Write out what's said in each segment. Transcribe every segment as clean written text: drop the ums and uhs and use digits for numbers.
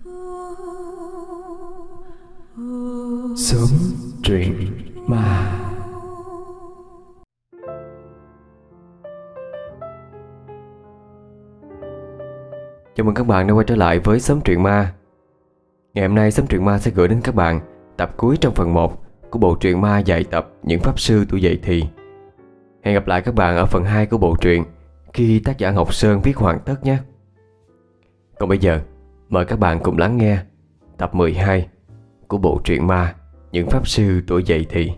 Sớm truyện ma. Chào mừng các bạn đã quay trở lại với Sớm truyện ma. Ngày hôm nay Sớm truyện ma sẽ gửi đến các bạn tập cuối trong phần 1 của bộ truyện ma dài tập Những Pháp Sư Tuổi Dậy Thì. Hẹn gặp lại các bạn ở phần 2 của bộ truyện khi tác giả Ngọc Sơn viết hoàn tất nhé. Còn bây giờ, mời các bạn cùng lắng nghe tập 12 của bộ truyện ma Những Pháp Sư Tuổi Dậy Thì.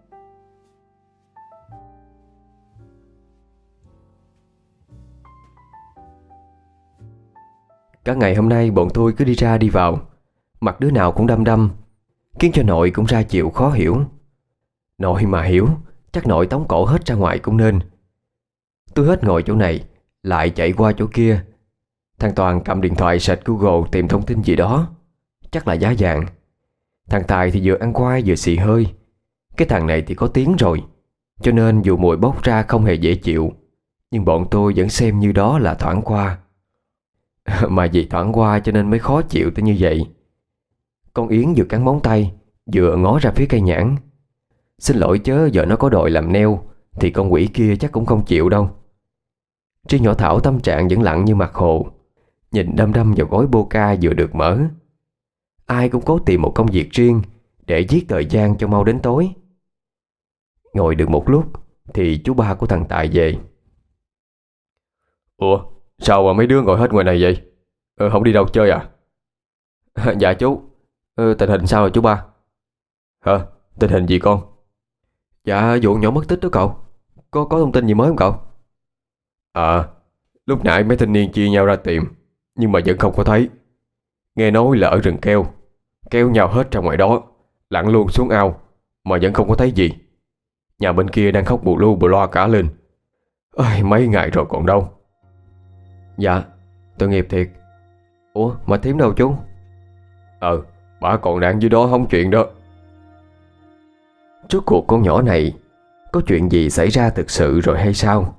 Cả ngày hôm nay bọn tôi cứ đi ra đi vào, mặt đứa nào cũng đăm đăm, khiến cho nội cũng ra chịu khó hiểu. Nội mà hiểu, chắc nội tống cổ hết ra ngoài cũng nên. Tôi hết ngồi chỗ này, lại chạy qua chỗ kia. Thằng Toàn cầm điện thoại search Google tìm thông tin gì đó, chắc là giá vàng. Thằng Tài thì vừa ăn khoai vừa xì hơi. Cái thằng này thì có tiếng rồi, cho nên dù mùi bốc ra không hề dễ chịu, nhưng bọn tôi vẫn xem như đó là thoảng qua. Mà vì thoảng qua cho nên mới khó chịu tới như vậy. Con Yến vừa cắn móng tay, vừa ngó ra phía cây nhãn. Xin lỗi chớ, giờ nó có đội làm neo thì con quỷ kia chắc cũng không chịu đâu. Tri nhỏ Thảo tâm trạng vẫn lặng như mặt hồ, nhìn đăm đăm vào gói Boca vừa được mở. Ai cũng cố tìm một công việc riêng để giết thời gian cho mau đến tối. Ngồi được một lúc thì chú ba của thằng Tài về. Ủa, sao mà mấy đứa ngồi hết ngoài này vậy? Không đi đâu chơi à? Dạ chú. Tình hình sao rồi chú ba? Hả? Tình hình gì con? Dạ vụ nhỏ mất tích đó cậu. Có thông tin gì mới không cậu? Lúc nãy mấy thanh niên chia nhau ra tìm, nhưng mà vẫn không có thấy. Nghe nói là ở rừng keo, kéo nhau hết ra ngoài đó, lặn luôn xuống ao, mà vẫn không có thấy gì. Nhà bên kia đang khóc bù lu bù loa cả lên. Mấy ngày rồi còn đâu. Dạ, tội nghiệp thiệt. Ủa mà thím đâu chú? Bà còn đang dưới đó hóng chuyện đó. Rốt cuộc con nhỏ này có chuyện gì xảy ra thực sự rồi hay sao?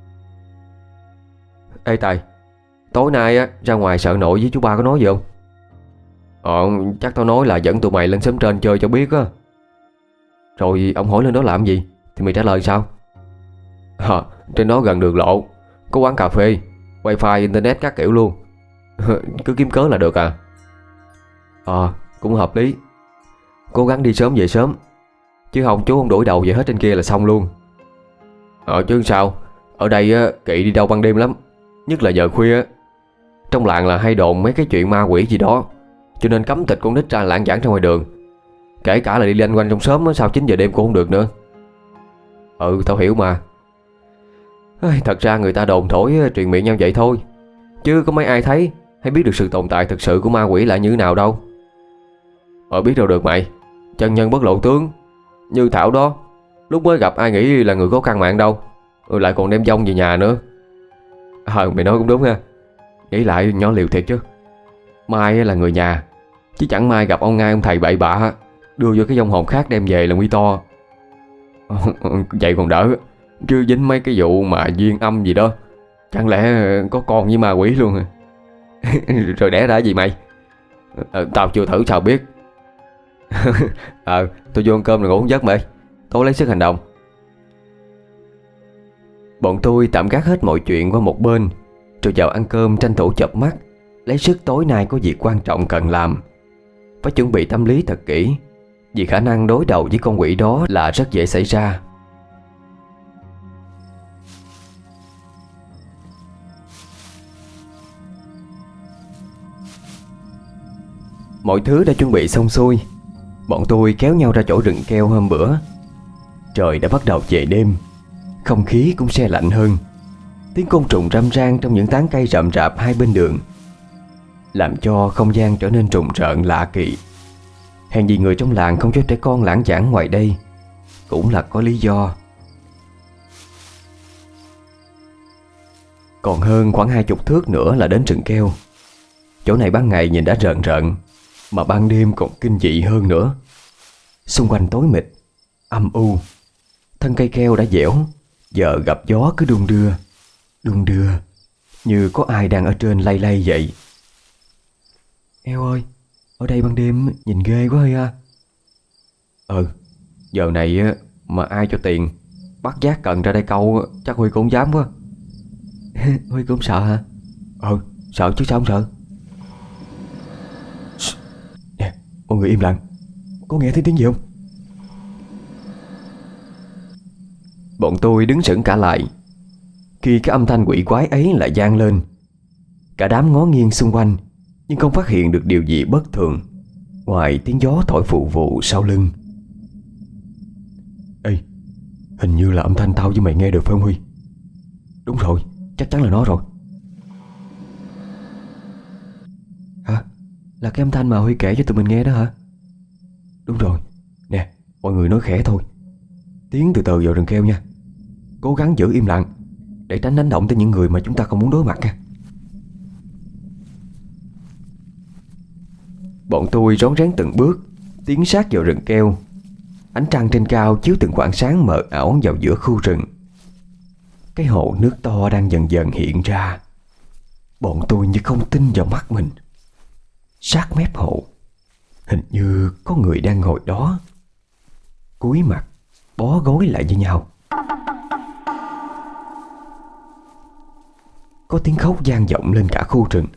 Ê Tài, tối nay á ra ngoài sợ nội với chú ba có nói gì không? Chắc tao nói là dẫn tụi mày lên xóm trên chơi cho biết á. Rồi ông hỏi lên đó làm gì thì mày trả lời sao? Trên đó gần đường lộ, có quán cà phê, wifi, internet các kiểu luôn. Cứ kiếm cớ là được à? Cũng hợp lý. Cố gắng đi sớm về sớm, chứ không chú không đuổi đầu về hết trên kia là xong luôn. Chứ sao, ở đây á, kỵ đi đâu ban đêm lắm, nhất là giờ khuya á. Trong làng là hay đồn mấy cái chuyện ma quỷ gì đó, cho nên cấm tịch con nít ra lảng vảng ra ngoài đường. Kể cả là đi lanh quanh trong xóm á, sau 9 giờ đêm cũng không được nữa. Tao hiểu mà. Thật ra người ta đồn thổi truyền miệng nhau vậy thôi, chứ có mấy ai thấy hay biết được sự tồn tại thực sự của ma quỷ là như thế nào đâu. Biết đâu được mày, chân nhân bất lộ tướng. Như Thảo đó, lúc mới gặp ai nghĩ là người có căn mạng đâu, lại còn đem vong về nhà nữa. Mày nói cũng đúng ha. Nghĩ lại nhỏ liều thiệt chứ. Mai là người nhà, chứ chẳng mai gặp ông ông thầy bậy bạ đưa vô cái vong hồn khác đem về là nguy to. Vậy còn đỡ, chứ dính mấy cái vụ mà duyên âm gì đó, chẳng lẽ có con với ma quỷ luôn. Rồi đẻ ra gì mày? Tao chưa thử sao biết. Tôi vô ăn cơm rồi ngủ một giấc mày, tối lấy sức hành động. Bọn tôi tạm gác hết mọi chuyện qua một bên, rồi vào ăn cơm tranh thủ chợp mắt, lấy sức tối nay có việc quan trọng cần làm. Phải chuẩn bị tâm lý thật kỹ, vì khả năng đối đầu với con quỷ đó là rất dễ xảy ra. Mọi thứ đã chuẩn bị xong xuôi, bọn tôi kéo nhau ra chỗ rừng keo hôm bữa. Trời đã bắt đầu về đêm, không khí cũng se lạnh hơn. Tiếng côn trùng râm ran trong những tán cây rậm rạp hai bên đường, làm cho không gian trở nên trùng rợn lạ kỳ. Hèn gì người trong làng không cho trẻ con lãng vảng ngoài đây, cũng là có lý do. Còn hơn khoảng 20 thước nữa là đến rừng keo. Chỗ này ban ngày nhìn đã rợn rợn, mà ban đêm còn kinh dị hơn nữa. Xung quanh tối mịt, âm u. Thân cây keo đã dẻo, giờ gặp gió cứ đung đưa, như có ai đang ở trên lay lay vậy. Eo ơi, ở đây ban đêm nhìn ghê quá ha. Giờ này mà ai cho tiền bắt giác cần ra đây câu chắc Huy cũng không dám quá. Huy cũng sợ hả? Sợ chứ sao không sợ. Nè, mọi người im lặng. Có nghe thấy tiếng gì không? Bọn tôi đứng sững cả lại khi cái âm thanh quỷ quái ấy lại vang lên. Cả đám ngó nghiêng xung quanh nhưng không phát hiện được điều gì bất thường ngoài tiếng gió thổi phù phù sau lưng. Ê, hình như là âm thanh tao với mày nghe được phải không Huy? Đúng rồi, chắc chắn là nó rồi. Hả? Là cái âm thanh mà Huy kể cho tụi mình nghe đó hả? Đúng rồi. Nè, mọi người nói khẽ thôi, tiến từ từ vào rừng keo nha. Cố gắng giữ im lặng để tránh đánh động tới những người mà chúng ta không muốn đối mặt nha. Bọn tôi rón rén từng bước tiến sát vào rừng keo. Ánh trăng trên cao chiếu từng khoảng sáng mờ ảo vào giữa khu rừng. Cái hồ nước to đang dần dần hiện ra. Bọn tôi như không tin vào mắt mình. Sát mép hồ hình như có người đang ngồi đó, cúi mặt bó gối lại với nhau. Có tiếng khóc vang vọng lên cả khu rừng.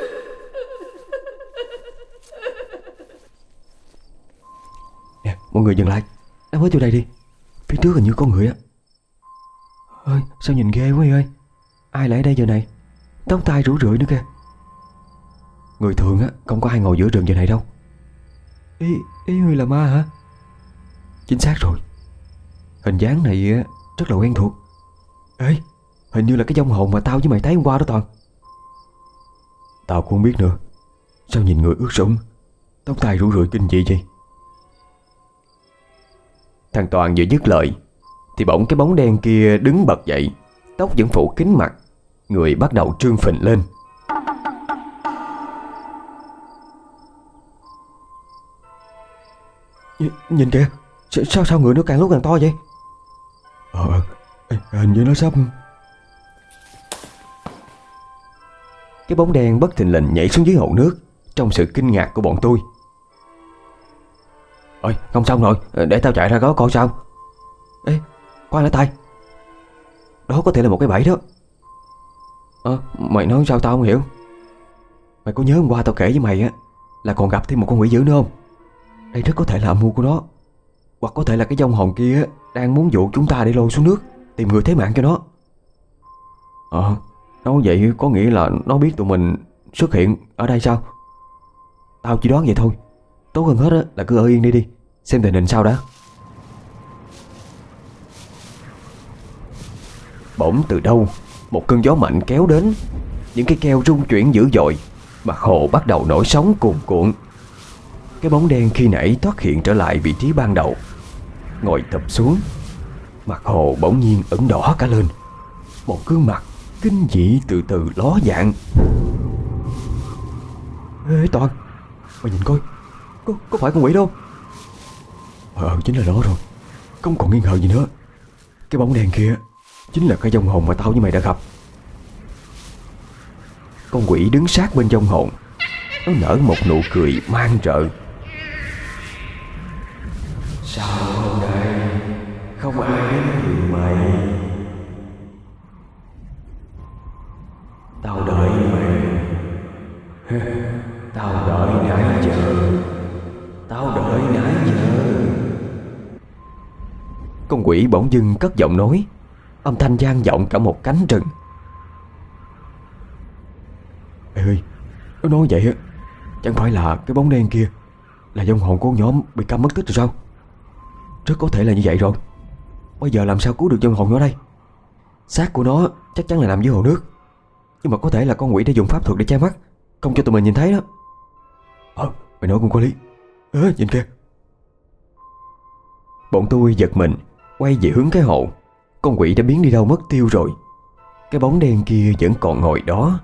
Nè, mọi người dừng lại, em với tôi đây đi. Phía trước hình như có người á. Ơi, sao nhìn ghê quá ơi. Ai lại ở đây giờ này? Tóc tai rủ rượi nữa kìa. Người thường á không có ai ngồi giữa rừng giờ này đâu. Ý Huy là ma hả? Chính xác rồi. Hình dáng này á rất là quen thuộc. Ê, hình như là cái vong hồn mà tao với mày thấy hôm qua đó Toàn. Tao cũng không biết nữa. Sao nhìn người ướt sũng, tóc tai rủ rượi kinh dị vậy? Thằng Toàn vừa dứt lời thì bỗng cái bóng đen kia đứng bật dậy. Tóc vẫn phủ kín mặt, người bắt đầu trương phình lên. Nhìn kìa, sao người nó càng lúc càng to vậy? Hình như nó sắp... Cái bóng đen bất thình lình nhảy xuống dưới hồ nước trong sự kinh ngạc của bọn tôi. Ôi, không xong rồi, để tao chạy ra đó coi sao. Ê, khoan lại tay. Đó có thể là một cái bẫy đó. Mày nói sao tao không hiểu. Mày có nhớ hôm qua tao kể với mày á là còn gặp thêm một con quỷ dữ nữa không? Đây rất có thể là âm mưu của nó. Hoặc có thể là cái vong hồn kia đang muốn dụ chúng ta để lôi xuống nước, tìm người thế mạng cho nó. Nói vậy có nghĩa là nó biết tụi mình xuất hiện ở đây sao? Tao chỉ đoán vậy thôi. Tốt hơn hết là cứ ở yên đi, xem tình hình sao đã. Bỗng từ đâu một cơn gió mạnh kéo đến. Những cái keo rung chuyển dữ dội. Mặt hồ bắt đầu nổi sóng cuồn cuộn. Cái bóng đen khi nãy thoát hiện trở lại vị trí ban đầu, ngồi thụp xuống. Mặt hồ bỗng nhiên ửng đỏ cả lên. Một gương mặt kinh dị từ từ ló dạng. Ê Toàn, mày nhìn coi, có phải con quỷ đâu? Chính là nó rồi. Không còn nghi ngờ gì nữa. Cái bóng đen kia chính là cái vong hồn mà tao với mày đã gặp. Con quỷ đứng sát bên vong hồn. Nó nở một nụ cười man rợ. Sao hôm nay không ai đến tìm mày? Tao đợi mày. Tao đợi nãy giờ. Con quỷ bỗng dưng cất giọng nói, âm thanh vang vọng cả một cánh rừng. Ê ơi, nó nói vậy á, chẳng phải là cái bóng đen kia là vong hồn của nhóm bị câm mất tích rồi sao? Rất có thể là như vậy rồi. Bây giờ làm sao cứu được vong hồn nó đây? Xác của nó chắc chắn là nằm dưới hồ nước, nhưng mà có thể là con quỷ đã dùng pháp thuật để che mắt, không cho tụi mình nhìn thấy đó. Mày nói cũng có lý. Nhìn kìa. Bọn tôi giật mình quay về hướng cái hồ. Con quỷ đã biến đi đâu mất tiêu rồi. Cái bóng đen kia vẫn còn ngồi đó.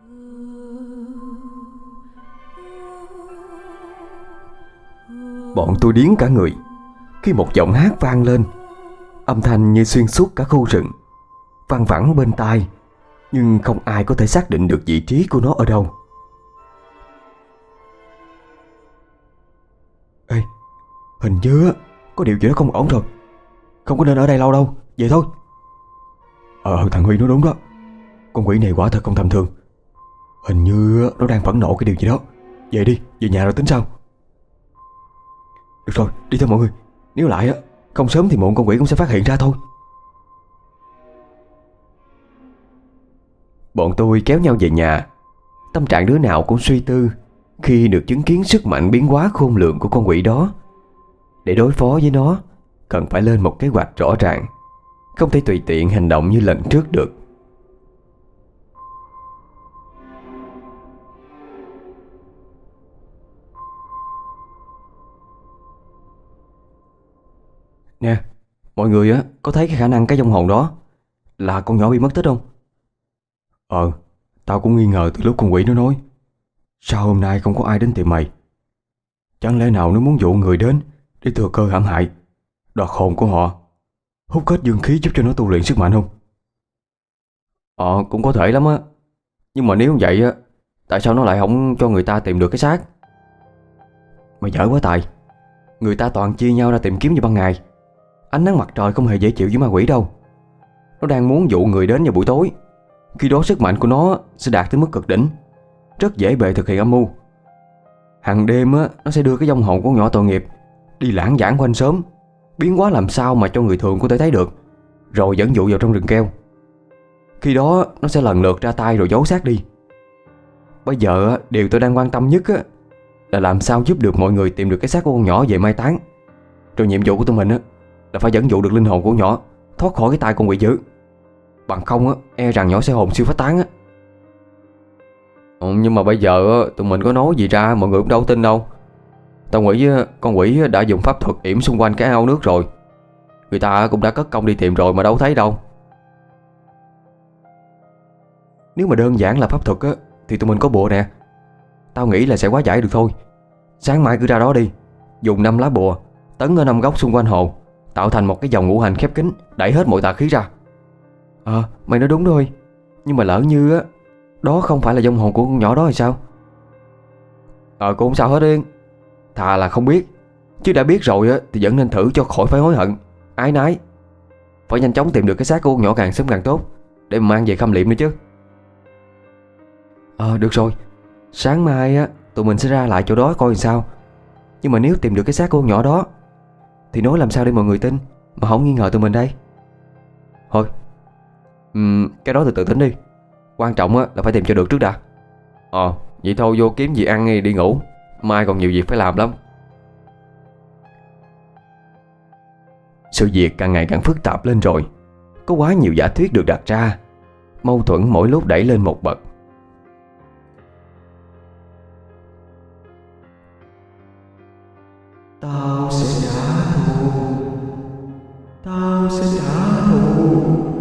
Bọn tôi điếng cả người khi một giọng hát vang lên. Âm thanh như xuyên suốt cả khu rừng, văng vẳng bên tai, nhưng không ai có thể xác định được vị trí của nó ở đâu. Hình như có điều gì đó không ổn rồi. Không có nên ở đây lâu đâu, về thôi. Thằng Huy nói đúng đó. Con quỷ này quả thật không tầm thường. Hình như nó đang phẫn nộ cái điều gì đó. Về đi, về nhà rồi tính sau. Được rồi, đi thôi mọi người. Nếu lại không sớm thì muộn con quỷ cũng sẽ phát hiện ra thôi. Bọn tôi kéo nhau về nhà. Tâm trạng đứa nào cũng suy tư khi được chứng kiến sức mạnh biến hóa khôn lường của con quỷ đó. Để đối phó với nó, cần phải lên một kế hoạch rõ ràng, không thể tùy tiện hành động như lần trước được. Nè, mọi người có thấy cái khả năng cái vong hồn đó là con nhỏ bị mất tích không? Tao cũng nghi ngờ từ lúc con quỷ nó nói. Sao hôm nay không có ai đến tìm mày? Chẳng lẽ nào nó muốn dụ người đến để thừa cơ hãm hại, đoạt hồn của họ, hút hết dương khí giúp cho nó tu luyện sức mạnh không? Cũng có thể lắm á. Nhưng mà nếu vậy á, tại sao nó lại không cho người ta tìm được cái xác? Mày dở quá Tài. Người ta toàn chia nhau ra tìm kiếm vào ban ngày. Ánh nắng mặt trời không hề dễ chịu với ma quỷ đâu. Nó đang muốn dụ người đến vào buổi tối. Khi đó sức mạnh của nó sẽ đạt tới mức cực đỉnh, rất dễ bề thực hiện âm mưu. Hàng đêm nó sẽ đưa cái vong hồn của con nhỏ tội nghiệp đi lãng vãng quanh xóm, biến hóa làm sao mà cho người thường có thể thấy được, rồi dẫn dụ vào trong rừng keo. Khi đó nó sẽ lần lượt ra tay rồi giấu xác đi. Bây giờ điều tôi đang quan tâm nhất là làm sao giúp được mọi người tìm được cái xác của con nhỏ về mai táng. Rồi nhiệm vụ của tụi mình là phải dẫn dụ được linh hồn của con nhỏ thoát khỏi cái tay con quỷ dữ. Bằng không e rằng nhỏ sẽ hồn siêu phách tán. Nhưng mà bây giờ tụi mình có nói gì ra mọi người cũng đâu tin đâu. Tao nghĩ con quỷ đã dùng pháp thuật yểm xung quanh cái ao nước rồi. Người ta cũng đã cất công đi tìm rồi mà đâu thấy đâu. Nếu mà đơn giản là pháp thuật thì tụi mình có bùa nè. Tao nghĩ là sẽ hóa giải được thôi. Sáng mai cứ ra đó đi, dùng 5 lá bùa tấn ở 5 góc xung quanh hồ, tạo thành một cái vòng ngũ hành khép kín, đẩy hết mọi tà khí ra. Mày nói đúng rồi. Nhưng mà lỡ như đó không phải là vong hồn của con nhỏ đó thì sao? Cũng không sao hết đi. Thà là không biết, chứ đã biết rồi thì vẫn nên thử cho khỏi phải hối hận, ái nái. Phải nhanh chóng tìm được cái xác của con nhỏ càng sớm càng tốt, để mà mang về khâm liệm nữa chứ. Được rồi. Sáng mai tụi mình sẽ ra lại chỗ đó coi làm sao. Nhưng mà nếu tìm được cái xác của con nhỏ đó thì nói làm sao để mọi người tin mà không nghi ngờ tụi mình đây? Thôi, cái đó từ từ tính đi. Quan trọng là phải tìm cho được trước đã. Vậy thôi vô kiếm gì ăn đi ngủ. Mai còn nhiều việc phải làm lắm. Sự việc càng ngày càng phức tạp lên rồi. Có quá nhiều giả thuyết được đặt ra, mâu thuẫn mỗi lúc đẩy lên một bậc. Tao sẽ trả thù. Tao sẽ trả thù.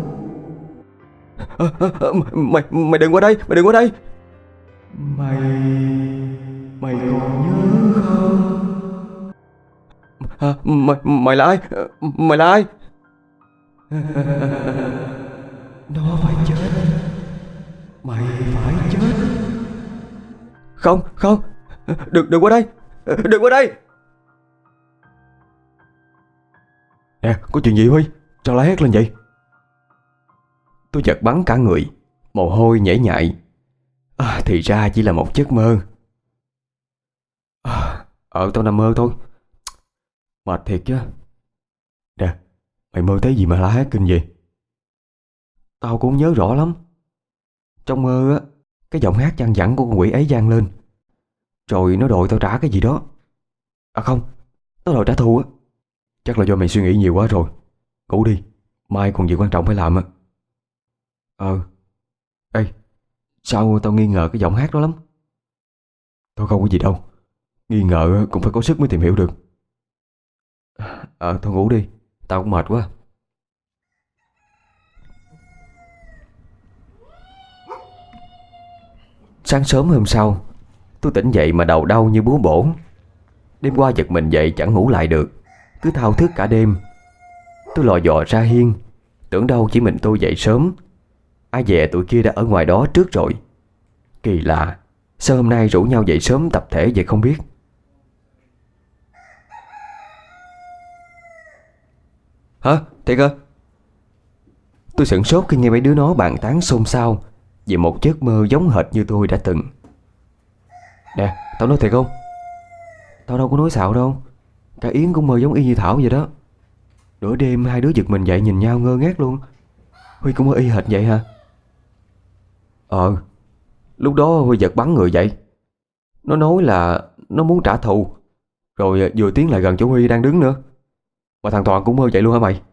Mày đừng qua đây. Mày đừng qua đây. Mày còn nhớ không? Mày là ai? Mày là ai? Nó phải chết. Mày phải chết. Không. Đừng qua đây. Đừng qua đây. Nè, có chuyện gì Huy? Sao lại hét lên vậy? Tôi giật bắn cả người, mồ hôi nhễ nhại. Thì ra chỉ là một giấc mơ. Tao nằm mơ thôi. Mệt thiệt chứ. Nè, mày mơ thấy gì mà la hét kinh vậy? Tao cũng nhớ rõ lắm. Trong mơ cái giọng hát văng vẳng của con quỷ ấy vang lên. Rồi nó đòi tao trả cái gì đó. Không, nó đòi trả thù á. Chắc là do mày suy nghĩ nhiều quá rồi. Ngủ đi, mai còn việc quan trọng phải làm á. Ê, sao tao nghi ngờ cái giọng hát đó lắm? Thôi không có gì đâu. Nghi ngờ cũng phải có sức mới tìm hiểu được. Thôi ngủ đi, tao cũng mệt quá. Sáng sớm hôm sau, tôi tỉnh dậy mà đầu đau như búa bổ. Đêm qua giật mình dậy chẳng ngủ lại được, cứ thao thức cả đêm. Tôi lò dò ra hiên, tưởng đâu chỉ mình tôi dậy sớm. Ai dè tụi kia đã ở ngoài đó trước rồi. Kỳ lạ, sao hôm nay rủ nhau dậy sớm tập thể vậy không biết. Hả? Thiệt hả? Tôi sửng sốt khi nghe mấy đứa nó bàn tán xôn xao về một giấc mơ giống hệt như tôi đã từng. Nè, tao nói thiệt không? Tao đâu có nói xạo đâu. Cả Yến cũng mơ giống y như Thảo vậy đó. Nửa đêm hai đứa giật mình dậy nhìn nhau ngơ ngác luôn. Huy cũng mơ y hệt vậy hả? Lúc đó Huy giật bắn người vậy. Nó nói là nó muốn trả thù, rồi vừa tiến lại gần chỗ Huy đang đứng nữa. Mà thằng Toàn cũng mơ vậy luôn hả mày?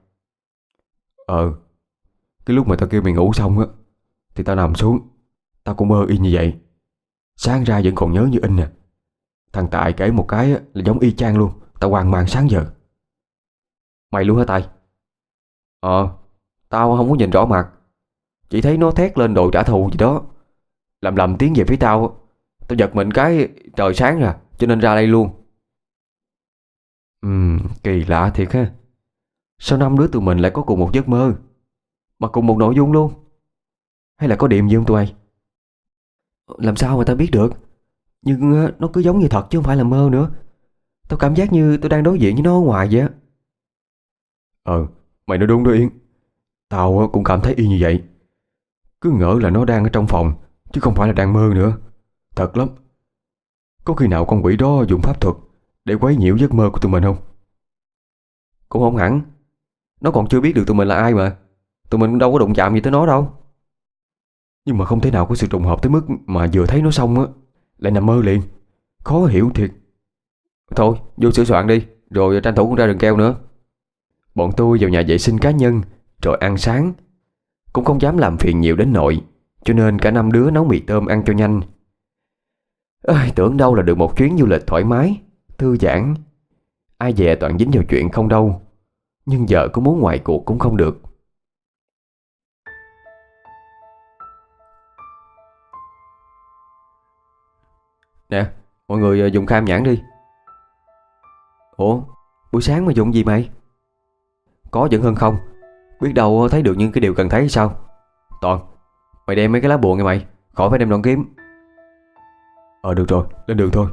Cái lúc mà tao kêu mày ngủ xong á thì tao nằm xuống, tao cũng mơ y như vậy. Sáng ra vẫn còn nhớ như in nè. Thằng Tài kể một cái á, là giống y chang luôn. Tao hoang mang sáng giờ. Mày luôn hả Tài? Tao không có nhìn rõ mặt, chỉ thấy nó thét lên đồ trả thù gì đó, lầm lầm tiến về phía tao. Tao giật mình cái trời sáng ra, cho nên ra đây luôn. Kỳ lạ thiệt ha. Sao năm đứa tụi mình lại có cùng một giấc mơ, mà cùng một nội dung luôn? Hay là có điểm gì không tụi bay? Làm sao mà tao biết được? Nhưng nó cứ giống như thật chứ không phải là mơ nữa. Tao cảm giác như tôi đang đối diện với nó ở ngoài vậy á. Mày nói đúng đó Yến. Tao cũng cảm thấy y như vậy. Cứ ngỡ là nó đang ở trong phòng, chứ không phải là đang mơ nữa. Thật lắm. Có khi nào con quỷ đó dùng pháp thuật để quấy nhiễu giấc mơ của tụi mình không? Cũng không hẳn. Nó còn chưa biết được tụi mình là ai mà. Tụi mình cũng đâu có đụng chạm gì tới nó đâu. Nhưng mà không thể nào có sự trùng hợp tới mức mà vừa thấy nó xong á lại nằm mơ liền. Khó hiểu thiệt. Thôi vô sửa soạn đi, rồi tranh thủ con ra rừng keo nữa. Bọn tôi vào nhà vệ sinh cá nhân rồi ăn sáng. Cũng không dám làm phiền nhiều đến nội, cho nên cả năm đứa nấu mì tôm ăn cho nhanh. Tưởng đâu là được một chuyến du lịch thoải mái, thư giãn. Ai dè toàn dính vào chuyện không đâu. Nhưng giờ có muốn ngoài cuộc cũng không được. Nè, mọi người dùng cam nhãn đi. Ủa, buổi sáng mà dùng gì mày? Có vẫn hơn không. Biết đâu thấy được những cái điều cần thấy hay sao. Toàn, mày đem mấy cái lá bùa nghe mày, khỏi phải đem đoạn kiếm. Được rồi, lên đường thôi.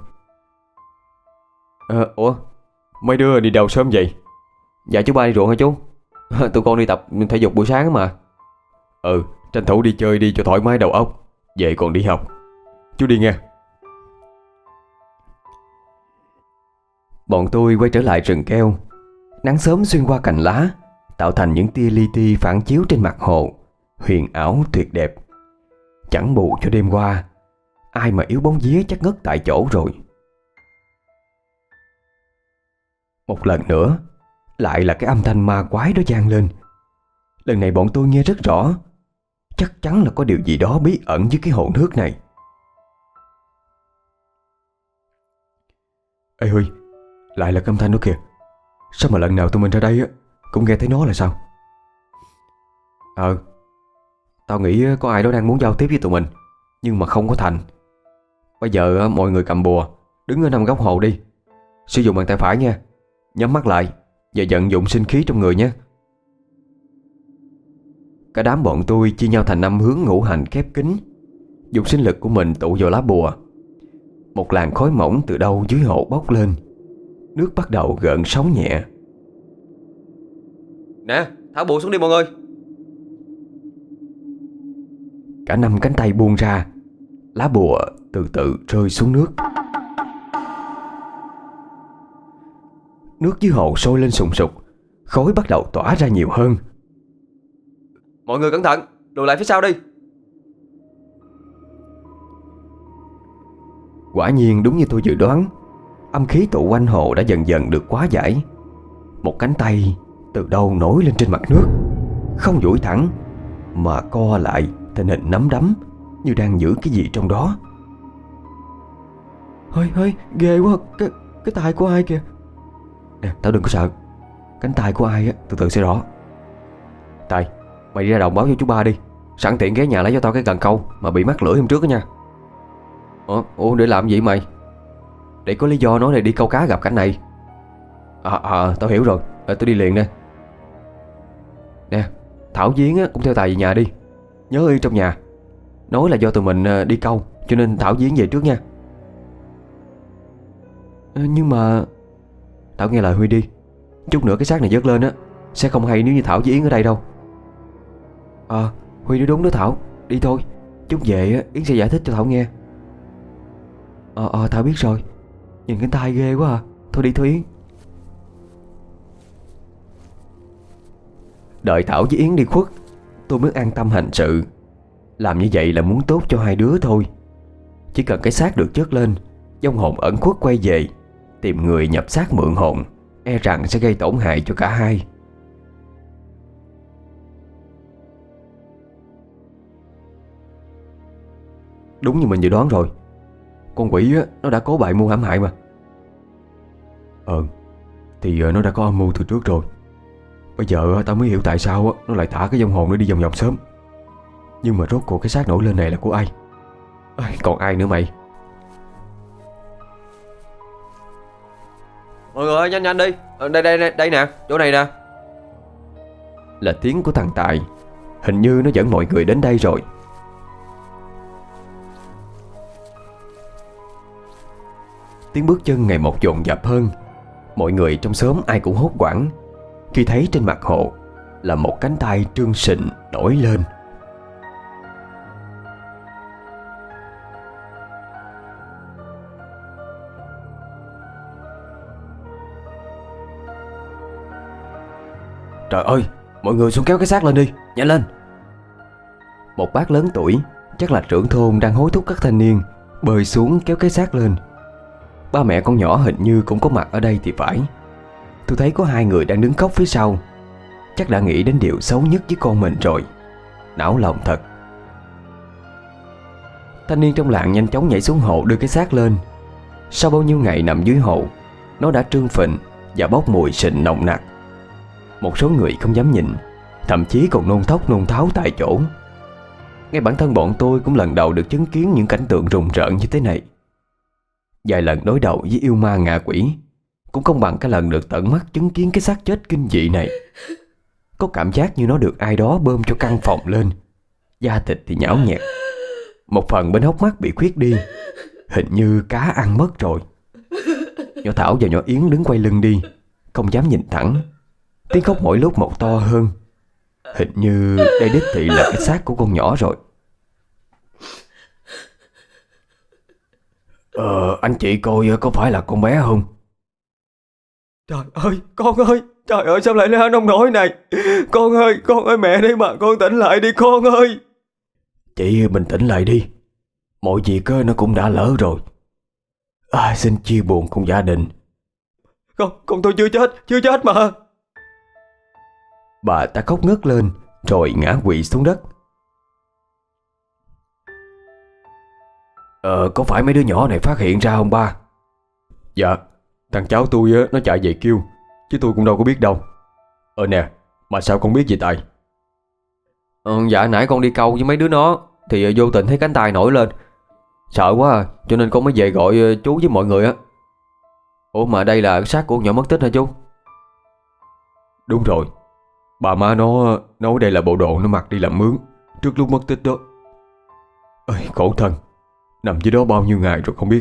Ủa, mấy đứa đi đâu sớm vậy? Dạ chú ba đi ruộng hả chú? Tụi con đi tập thể dục buổi sáng mà. Tranh thủ đi chơi đi cho thoải mái đầu óc, về còn đi học. Chú đi nghe. Bọn tôi quay trở lại rừng keo. Nắng sớm xuyên qua cành lá, tạo thành những tia li ti phản chiếu trên mặt hồ, huyền ảo tuyệt đẹp. Chẳng bù cho đêm qua, ai mà yếu bóng vía chắc ngất tại chỗ rồi. Một lần nữa, lại là cái âm thanh ma quái đó vang lên. Lần này bọn tôi nghe rất rõ. Chắc chắn là có điều gì đó bí ẩn dưới cái hồ nước này. Ê Huy, lại là cái âm thanh đó kìa. Sao mà lần nào tụi mình ra đây á cũng nghe thấy nó là sao? Tao nghĩ có ai đó đang muốn giao tiếp với tụi mình, nhưng mà không có thành. Bây giờ mọi người cầm bùa, đứng ở năm góc hồ đi. Sử dụng bàn tay phải nha. Nhắm mắt lại và vận dụng sinh khí trong người nhé. Cả đám bọn tôi chia nhau thành 5 hướng ngũ hành khép kín, dùng sinh lực của mình tụ vào lá bùa. Một làn khói mỏng từ đâu dưới hồ bốc lên. Nước bắt đầu gợn sóng nhẹ. Nè, tháo bùa xuống đi mọi người. Cả 5 cánh tay buông ra, lá bùa từ từ rơi xuống nước. Nước dưới hồ sôi lên sùng sục, khói bắt đầu tỏa ra nhiều hơn. Mọi người cẩn thận, lùi lại phía sau đi. Quả nhiên đúng như tôi dự đoán, âm khí tụ quanh hồ đã dần dần được hóa giải. Một cánh tay từ đâu nổi lên trên mặt nước, không duỗi thẳng mà co lại thành hình nắm đấm, như đang giữ cái gì trong đó. Hơi ghê quá. Cái tay của ai kìa. Nè, tao đừng có sợ. Cánh tay của ai á, từ từ sẽ rõ. Tài, mày đi ra đồng báo cho chú ba đi. Sẵn tiện ghé nhà lấy cho tao cái cần câu mà bị mắc lưỡi hôm trước đó nha. Ủa để làm gì mày? Để có lý do nói này đi câu cá gặp cảnh này. Tao hiểu rồi. Tôi đi liền đây. Nè, Thảo Giếng cũng theo Tài về nhà đi. Nhớ yên trong nhà. Nói là do tụi mình đi câu, cho nên Thảo Giếng về trước nha. Nhưng mà... Tao nghe lời Huy đi. Chút nữa cái xác này vớt lên á, sẽ không hay nếu như Thảo với Yến ở đây đâu. Huy nói đúng đó Thảo. Đi thôi, chút về Yến sẽ giải thích cho Thảo nghe. Thảo biết rồi. Nhìn cánh tay ghê quá à. Thôi đi thôi Yến. Đợi Thảo với Yến đi khuất, tôi mới an tâm hành sự. Làm như vậy là muốn tốt cho hai đứa thôi. Chỉ cần cái xác được chất lên, vong hồn ẩn khuất quay về, tìm người nhập xác mượn hồn, e rằng sẽ gây tổn hại cho cả hai. Đúng như mình dự đoán rồi. Con quỷ á, nó đã cố bậy mưu hãm hại mà. Thì nó đã có âm mưu từ trước rồi. Bây giờ tao mới hiểu tại sao nó lại thả cái vong hồn nó đi vòng vòng sớm. Nhưng mà rốt cuộc cái xác nổi lên này là của ai? Còn ai nữa mày? Mọi người ơi, nhanh nhanh đi. Đây nè, chỗ này nè. Là tiếng của thằng Tài. Hình như nó dẫn mọi người đến đây rồi. Tiếng bước chân ngày một dồn dập hơn. Mọi người trong xóm ai cũng hốt hoảng khi thấy trên mặt hồ là một cánh tay trương sình nổi lên. Trời ơi, mọi người xuống kéo cái xác lên đi, nhanh lên. Một bác lớn tuổi, chắc là trưởng thôn, đang hối thúc các thanh niên bơi xuống kéo cái xác lên. Ba mẹ con nhỏ hình như cũng có mặt ở đây thì phải. Tôi thấy có hai người đang đứng khóc phía sau. Chắc đã nghĩ đến điều xấu nhất với con mình rồi. Não lòng thật. Thanh niên trong làng nhanh chóng nhảy xuống hồ đưa cái xác lên. Sau bao nhiêu ngày nằm dưới hồ, nó đã trương phình và bốc mùi sình nồng nặc. Một số người không dám nhìn, thậm chí còn nôn thốc nôn tháo tại chỗ. Ngay bản thân bọn tôi cũng lần đầu được chứng kiến những cảnh tượng rùng rợn như thế này. Vài lần đối đầu với yêu ma ngạ quỷ cũng không bằng cái lần được tận mắt chứng kiến cái xác chết kinh dị này. Có cảm giác như nó được ai đó bơm cho căng phồng lên. Da thịt thì nhão nhẹt. Một phần bên hốc mắt bị khuyết đi. Hình như cá ăn mất rồi. Nhỏ Thảo và nhỏ Yến đứng quay lưng đi, không dám nhìn thẳng. Tiếng khóc mỗi lúc một to hơn. Hình như đây đích thị là cái xác của con nhỏ rồi. Anh chị coi có phải là con bé không? Trời ơi, con ơi, trời ơi sao lại ra nông nổi này? Con ơi mẹ đi mà, con tỉnh lại đi con ơi. Chị bình tĩnh lại đi. Mọi việc nó cũng đã lỡ rồi. Xin chia buồn cùng gia đình. Con tôi chưa chết mà. Bà ta khóc ngất lên rồi ngã quỵ xuống đất. Có phải mấy đứa nhỏ này phát hiện ra không ba? Dạ, thằng cháu tôi nó chạy về kêu, chứ tôi cũng đâu có biết đâu. Nè, mà sao con biết vậy Tài? Dạ nãy con đi câu với mấy đứa nó thì vô tình thấy cánh tay nổi lên. Sợ quá à, cho nên con mới về gọi chú với mọi người á. Ủa mà đây là xác của nhỏ mất tích hả chú? Đúng rồi. Bà má nó nói đây là bộ đồ nó mặc đi làm mướn trước lúc mất tích đó. Khổ thân, nằm dưới đó bao nhiêu ngày rồi không biết.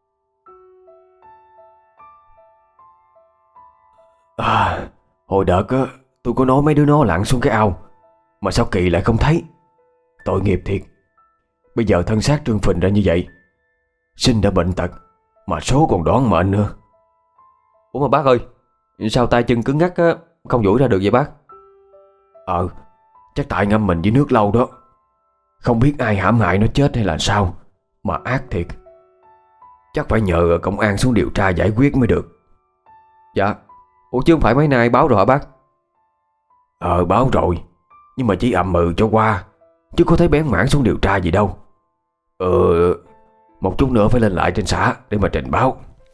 Hồi đợt á, tôi có nói mấy đứa nó lặn xuống cái ao, mà sao kỳ lại không thấy. Tội nghiệp thiệt. Bây giờ thân xác trương phình ra như vậy, sinh đã bệnh tật mà số còn đoán mệnh nữa. Ủa mà bác ơi, sao tay chân cứng ngắc á, không duỗi ra được vậy bác? Chắc tại ngâm mình dưới nước lâu đó. Không biết ai hãm hại nó chết hay là sao, mà ác thiệt. Chắc phải nhờ công an xuống điều tra giải quyết mới được. Dạ. Ủa chứ không phải mấy nay báo rồi hả bác? Báo rồi, nhưng mà chỉ ậm ừ cho qua, chứ có thấy bén mảng xuống điều tra gì đâu. Một chút nữa phải lên lại trên xã để mà trình báo.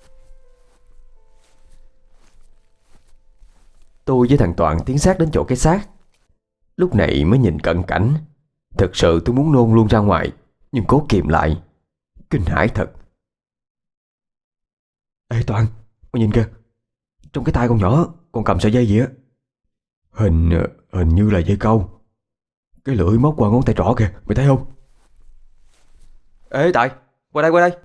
Tôi với thằng Toàn tiến sát đến chỗ cái xác. Lúc này mới nhìn cận cảnh. Thực sự tôi muốn nôn luôn ra ngoài, nhưng cố kìm lại. Kinh hãi thật. Ê Toàn, mày nhìn kìa, trong cái tay con nhỏ còn cầm sợi dây gì á. Hình như là dây câu. Cái lưỡi móc qua ngón tay trỏ kìa, mày thấy không? Ê Tài, qua đây.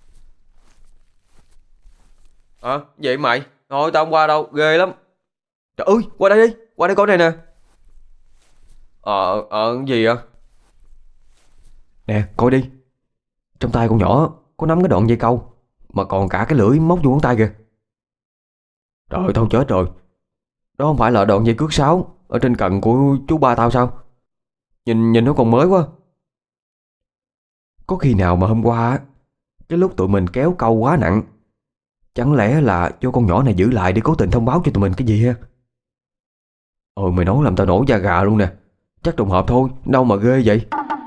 Vậy mày? Thôi tao không qua đâu, ghê lắm. Trời ơi, qua đây đi, qua đây coi này nè. Gì vậy? Nè coi đi, trong tay con nhỏ có nắm cái đoạn dây câu, mà còn cả cái lưỡi móc vô ngón tay kìa. Trời ơi, tao chết rồi. Đó không phải là đoạn dây cước sáo ở trên cận của chú ba tao sao? Nhìn nó còn mới quá. Có khi nào mà hôm qua á, cái lúc tụi mình kéo câu quá nặng, chẳng lẽ là cho con nhỏ này giữ lại để cố tình thông báo cho tụi mình cái gì ha? Mày nói làm tao nổi da gà luôn nè. Chắc trùng hợp thôi, đâu mà ghê vậy.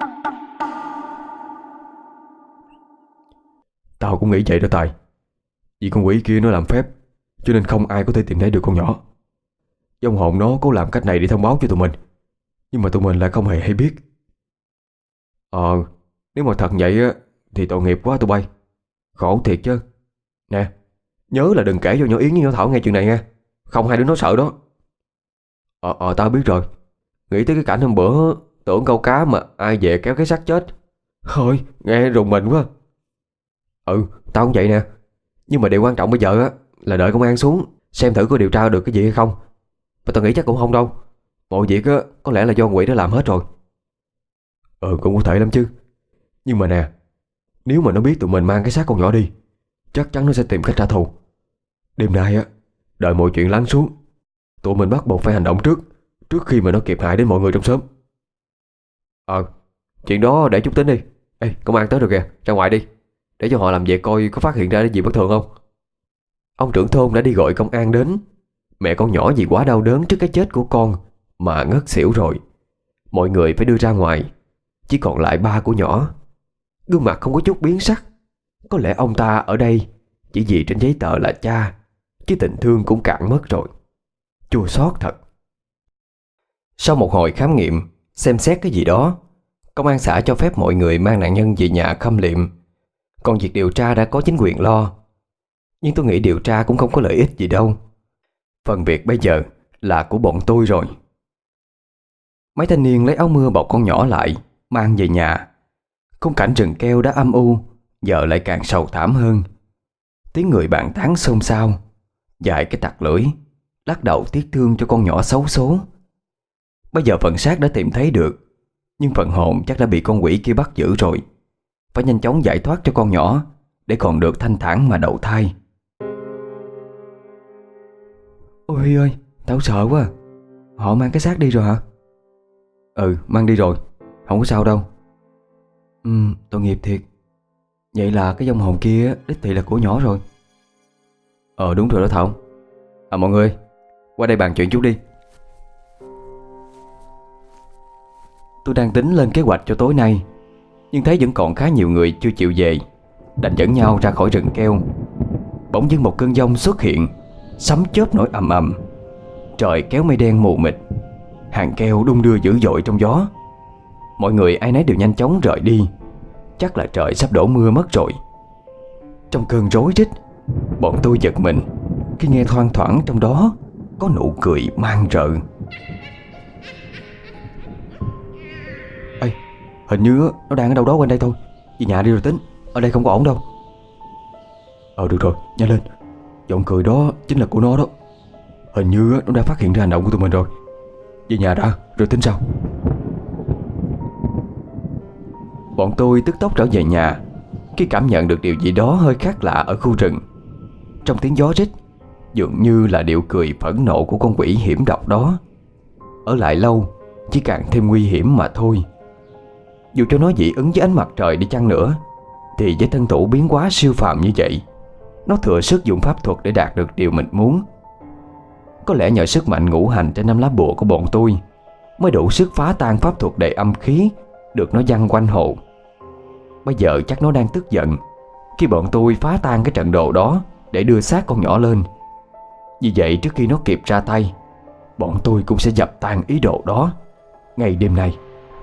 Tao cũng nghĩ vậy đó Tài. Vì con quỷ kia nó làm phép, cho nên không ai có thể tìm thấy được con nhỏ. Vong hồn nó cố làm cách này để thông báo cho tụi mình, nhưng mà tụi mình lại không hề hay biết. Nếu mà thật vậy á thì tội nghiệp quá tụi bay. Khổ thiệt chứ. Nè, nhớ là đừng kể cho nhỏ Yến với nhỏ Thảo nghe chuyện này nha. Không hai đứa nó sợ đó. Tao biết rồi. Nghĩ tới cái cảnh hôm bữa tưởng câu cá mà ai về kéo cái xác chết. Thôi, nghe rùng mình quá. Tao cũng vậy nè. Nhưng mà điều quan trọng bây giờ á là đợi công an xuống xem thử có điều tra được cái gì hay không. Mà tao nghĩ chắc cũng không đâu. Mọi việc á có lẽ là do quỷ đã làm hết rồi. Cũng có thể lắm chứ. Nhưng mà nè, nếu mà nó biết tụi mình mang cái xác con nhỏ đi, chắc chắn nó sẽ tìm cách trả thù. Đêm nay á, đợi mọi chuyện lắng xuống, tụi mình bắt buộc phải hành động trước khi mà nó kịp hại đến mọi người trong xóm. Chuyện đó để chút tính đi. Ê, công an tới rồi kìa, ra ngoài đi để cho họ làm việc coi có phát hiện ra cái gì bất thường không. Ông trưởng thôn đã đi gọi công an đến. Mẹ con nhỏ vì quá đau đớn trước cái chết của con mà ngất xỉu rồi. Mọi người phải đưa ra ngoài. Chỉ còn lại ba của nhỏ. Gương mặt không có chút biến sắc. Có lẽ ông ta ở đây chỉ vì trên giấy tờ là cha, chứ tình thương cũng cạn mất rồi. Chua xót thật. Sau một hồi khám nghiệm, xem xét cái gì đó, công an xã cho phép mọi người mang nạn nhân về nhà khâm liệm. Còn việc điều tra đã có chính quyền lo. Nhưng tôi nghĩ điều tra cũng không có lợi ích gì đâu. Phần việc bây giờ là của bọn tôi rồi. Mấy thanh niên lấy áo mưa bọc con nhỏ lại, mang về nhà. Khung cảnh rừng keo đã âm u, giờ lại càng sầu thảm hơn. Tiếng người bàn tán xôn xao. Dài cái tặc lưỡi, lắc đầu tiếc thương cho con nhỏ xấu số. Bây giờ phần xác đã tìm thấy được, nhưng phần hồn chắc đã bị con quỷ kia bắt giữ rồi. Phải nhanh chóng giải thoát cho con nhỏ, để còn được thanh thản mà đậu thai. Ôi Huy ơi, tao sợ quá. Họ mang cái xác đi rồi hả? Mang đi rồi, không có sao đâu. Tội nghiệp thiệt. Vậy là cái vong hồn kia đích thị là của nhỏ rồi. Đúng rồi đó Thảo. Mọi người, qua đây bàn chuyện chút đi. Tôi đang tính lên kế hoạch cho tối nay, nhưng thấy vẫn còn khá nhiều người chưa chịu về, đành dẫn nhau ra khỏi rừng keo. Bỗng dưng một cơn giông xuất hiện, sấm chớp nổi ầm ầm. Trời kéo mây đen mù mịt, hàng keo đung đưa dữ dội trong gió. Mọi người ai nấy đều nhanh chóng rời đi. Chắc là trời sắp đổ mưa mất rồi. Trong cơn rối rít, bọn tôi giật mình khi nghe thoang thoảng trong đó có nụ cười man rợ. Ê, hình như nó đang ở đâu đó quanh đây thôi. Về nhà đi rồi tính, ở đây không có ổn đâu. Được rồi, nhanh lên. Giọng cười đó chính là của nó đó. Hình như nó đã phát hiện ra hành động của tụi mình rồi. Về nhà đã, rồi tính sau. Bọn tôi tức tốc trở về nhà khi cảm nhận được điều gì đó hơi khác lạ ở khu rừng. Trong tiếng gió rít, dường như là điệu cười phẫn nộ của con quỷ hiểm độc đó. Ở lại lâu chỉ càng thêm nguy hiểm mà thôi. Dù cho nó dị ứng với ánh mặt trời đi chăng nữa, thì với thân thủ biến hóa siêu phàm như vậy, nó thừa sức dùng pháp thuật để đạt được điều mình muốn. Có lẽ nhờ sức mạnh ngũ hành trên 5 lá bùa của bọn tôi mới đủ sức phá tan pháp thuật đầy âm khí được nó giăng quanh hộ. Bây giờ chắc nó đang tức giận khi bọn tôi phá tan cái trận đồ đó để đưa xác con nhỏ lên. Vì vậy trước khi nó kịp ra tay, bọn tôi cũng sẽ dập tan ý đồ đó ngay đêm nay.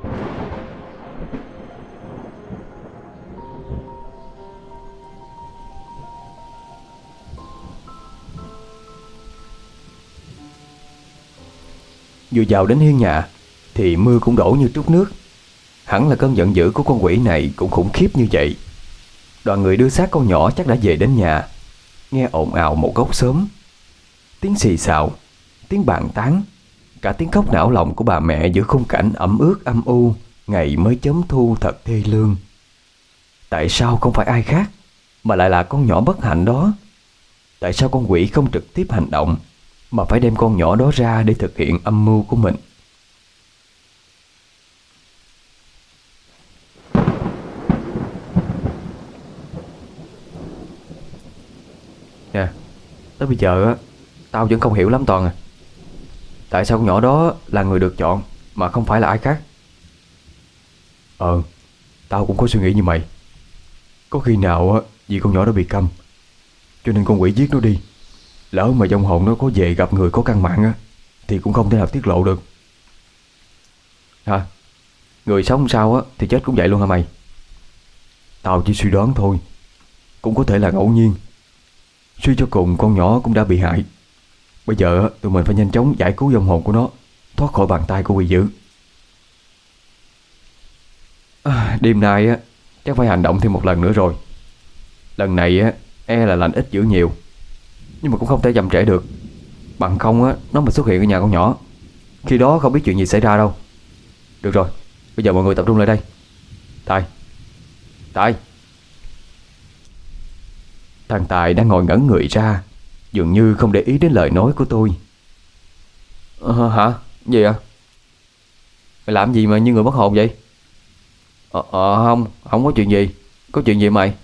Vừa vào đến hiên nhà thì mưa cũng đổ như trút nước. Hẳn là cơn giận dữ của con quỷ này cũng khủng khiếp như vậy. Đoàn người đưa xác con nhỏ chắc đã về đến nhà. Nghe ồn ào một góc xóm, tiếng xì xào, tiếng bàn tán, cả tiếng khóc não lòng của bà mẹ giữa khung cảnh ẩm ướt âm u ngày mới chớm thu thật thê lương. Tại sao không phải ai khác mà lại là con nhỏ bất hạnh đó? Tại sao con quỷ không trực tiếp hành động mà phải đem con nhỏ đó ra để thực hiện âm mưu của mình? Nè, tới bây giờ á, tao vẫn không hiểu lắm Toàn à. Tại sao con nhỏ đó là người được chọn mà không phải là ai khác? Tao cũng có suy nghĩ như mày. Có khi nào á, vì con nhỏ đó bị câm cho nên con quỷ giết nó đi. Lỡ mà vong hồn nó có về gặp người có căn mạng á thì cũng không thể nào tiết lộ được. Hả? Người sống sao á thì chết cũng vậy luôn hả mày? Tao chỉ suy đoán thôi, cũng có thể là ngẫu nhiên. Suy cho cùng con nhỏ cũng đã bị hại. Bây giờ á, tụi mình phải nhanh chóng giải cứu vong hồn của nó thoát khỏi bàn tay của quỷ dữ. Đêm nay á chắc phải hành động thêm một lần nữa rồi. Lần này á e là lành ít dữ nhiều, nhưng mà cũng không thể chậm trễ được. Bằng không á, nó mà xuất hiện ở nhà con nhỏ, khi đó không biết chuyện gì xảy ra đâu. Được rồi, bây giờ mọi người tập trung lại đây. Tài. Thằng Tài đang ngồi ngẩn người ra, dường như không để ý đến lời nói của tôi. Hả? Gì ạ? Mày làm gì mà như người mất hồn vậy? Không có chuyện gì. Có chuyện gì mày?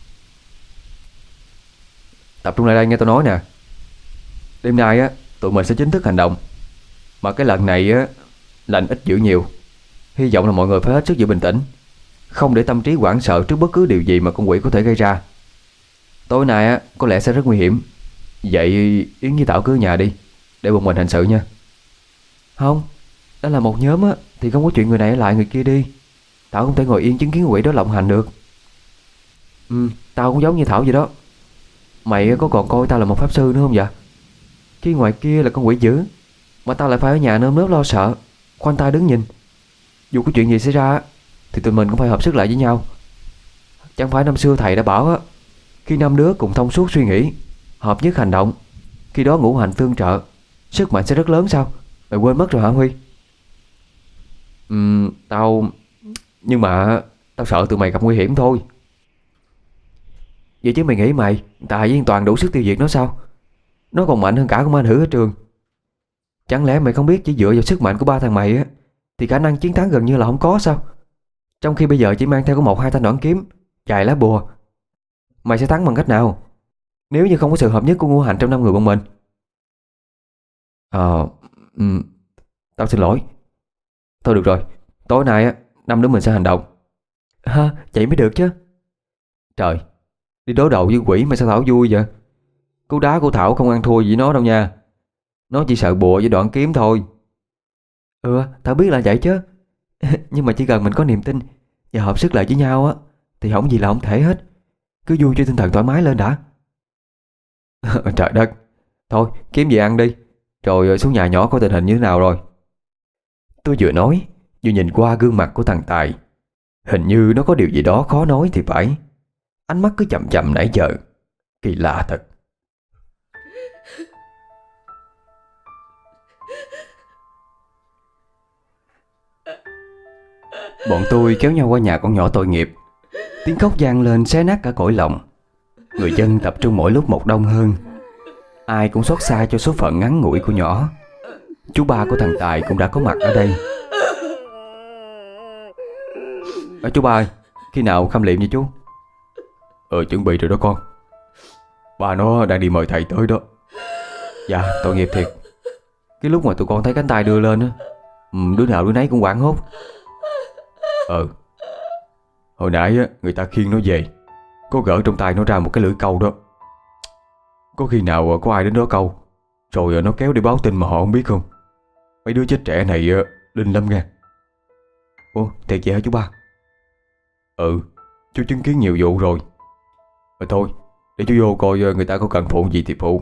Tập trung lại đây nghe tôi nói nè. Đêm nay á, tụi mình sẽ chính thức hành động. Mà cái lần này á, lành ít dữ nhiều. Hy vọng là mọi người phải hết sức giữ bình tĩnh, không để tâm trí hoảng sợ trước bất cứ điều gì mà con quỷ có thể gây ra. Tối nay á, có lẽ sẽ rất nguy hiểm. Vậy Yến với Tảo cứ ở nhà đi, để bọn mình hành sự nha. Không, đó là một nhóm á, thì không có chuyện người này ở lại người kia đi. Tảo không thể ngồi yên chứng kiến quỷ đó lộng hành được. Tao cũng giống như Thảo vậy đó. Mày có còn coi tao là một pháp sư nữa không vậy? Chứ ngoài kia là con quỷ dữ, mà tao lại phải ở nhà nơm nớp lo sợ, khoanh tay đứng nhìn. Dù có chuyện gì xảy ra thì tụi mình cũng phải hợp sức lại với nhau. Chẳng phải năm xưa thầy đã bảo á, khi năm đứa cùng thông suốt suy nghĩ, hợp nhất hành động, khi đó ngũ hành tương trợ, sức mạnh sẽ rất lớn sao? Mày quên mất rồi hả Huy? Nhưng mà tao sợ tụi mày gặp nguy hiểm thôi. Vậy chứ mày nghĩ mày Tài với Toàn đủ sức tiêu diệt nó sao? Nó còn mạnh hơn cả con ma nữ ở trường. Chẳng lẽ mày không biết chỉ dựa vào sức mạnh của ba thằng mày á thì khả năng chiến thắng gần như là không có sao? Trong khi bây giờ chỉ mang theo có 1-2 thanh đoạn kiếm, vài lá bùa, mày sẽ thắng bằng cách nào nếu như không có sự hợp nhất của ngũ hành trong 5 người bọn mình? Tao xin lỗi. Thôi được rồi, tối nay á 5 đứa mình sẽ hành động. Ha, vậy mới được chứ. Trời, đi đối đầu với quỷ mà sao Thảo vui vậy? Cú đá của Thảo không ăn thua gì nó đâu nha. Nó chỉ sợ bùa với đoạn kiếm thôi. Tao biết là vậy chứ. Nhưng mà chỉ cần mình có niềm tin và hợp sức lại với nhau á thì không gì là không thể hết. Cứ vui cho tinh thần thoải mái lên đã. Trời đất. Thôi kiếm gì ăn đi, rồi xuống nhà nhỏ coi tình hình như thế nào rồi. Tôi vừa nói vừa nhìn qua gương mặt của thằng Tài. Hình như nó có điều gì đó khó nói thì phải. Ánh mắt cứ chậm chậm nãy giờ. Kỳ lạ thật. Bọn tôi kéo nhau qua nhà con nhỏ tội nghiệp. Tiếng khóc vang lên xé nát cả cõi lòng. Người dân tập trung mỗi lúc một đông hơn. Ai cũng xót xa cho số phận ngắn ngủi của nhỏ. Chú ba của thằng Tài cũng đã có mặt ở đây. Chú ba ơi, khi nào khâm liệm vậy chú? Chuẩn bị rồi đó con. Ba nó đang đi mời thầy tới đó. Dạ, tội nghiệp thiệt. Cái lúc mà tụi con thấy cánh tay đưa lên á, đứa nào đứa nấy cũng hoảng hốt. Hồi nãy á, người ta khiêng nó về, có gỡ trong tay nó ra một cái lưỡi câu đó. Có khi nào có ai đến đó câu, rồi nó kéo đi báo tin mà họ không biết không? Mấy đứa chết trẻ này linh lắm nha. Ủa, thiệt vậy hả chú ba? Chú chứng kiến nhiều vụ rồi. Thôi, để chú vô coi người ta có cần phụ gì thì phụ.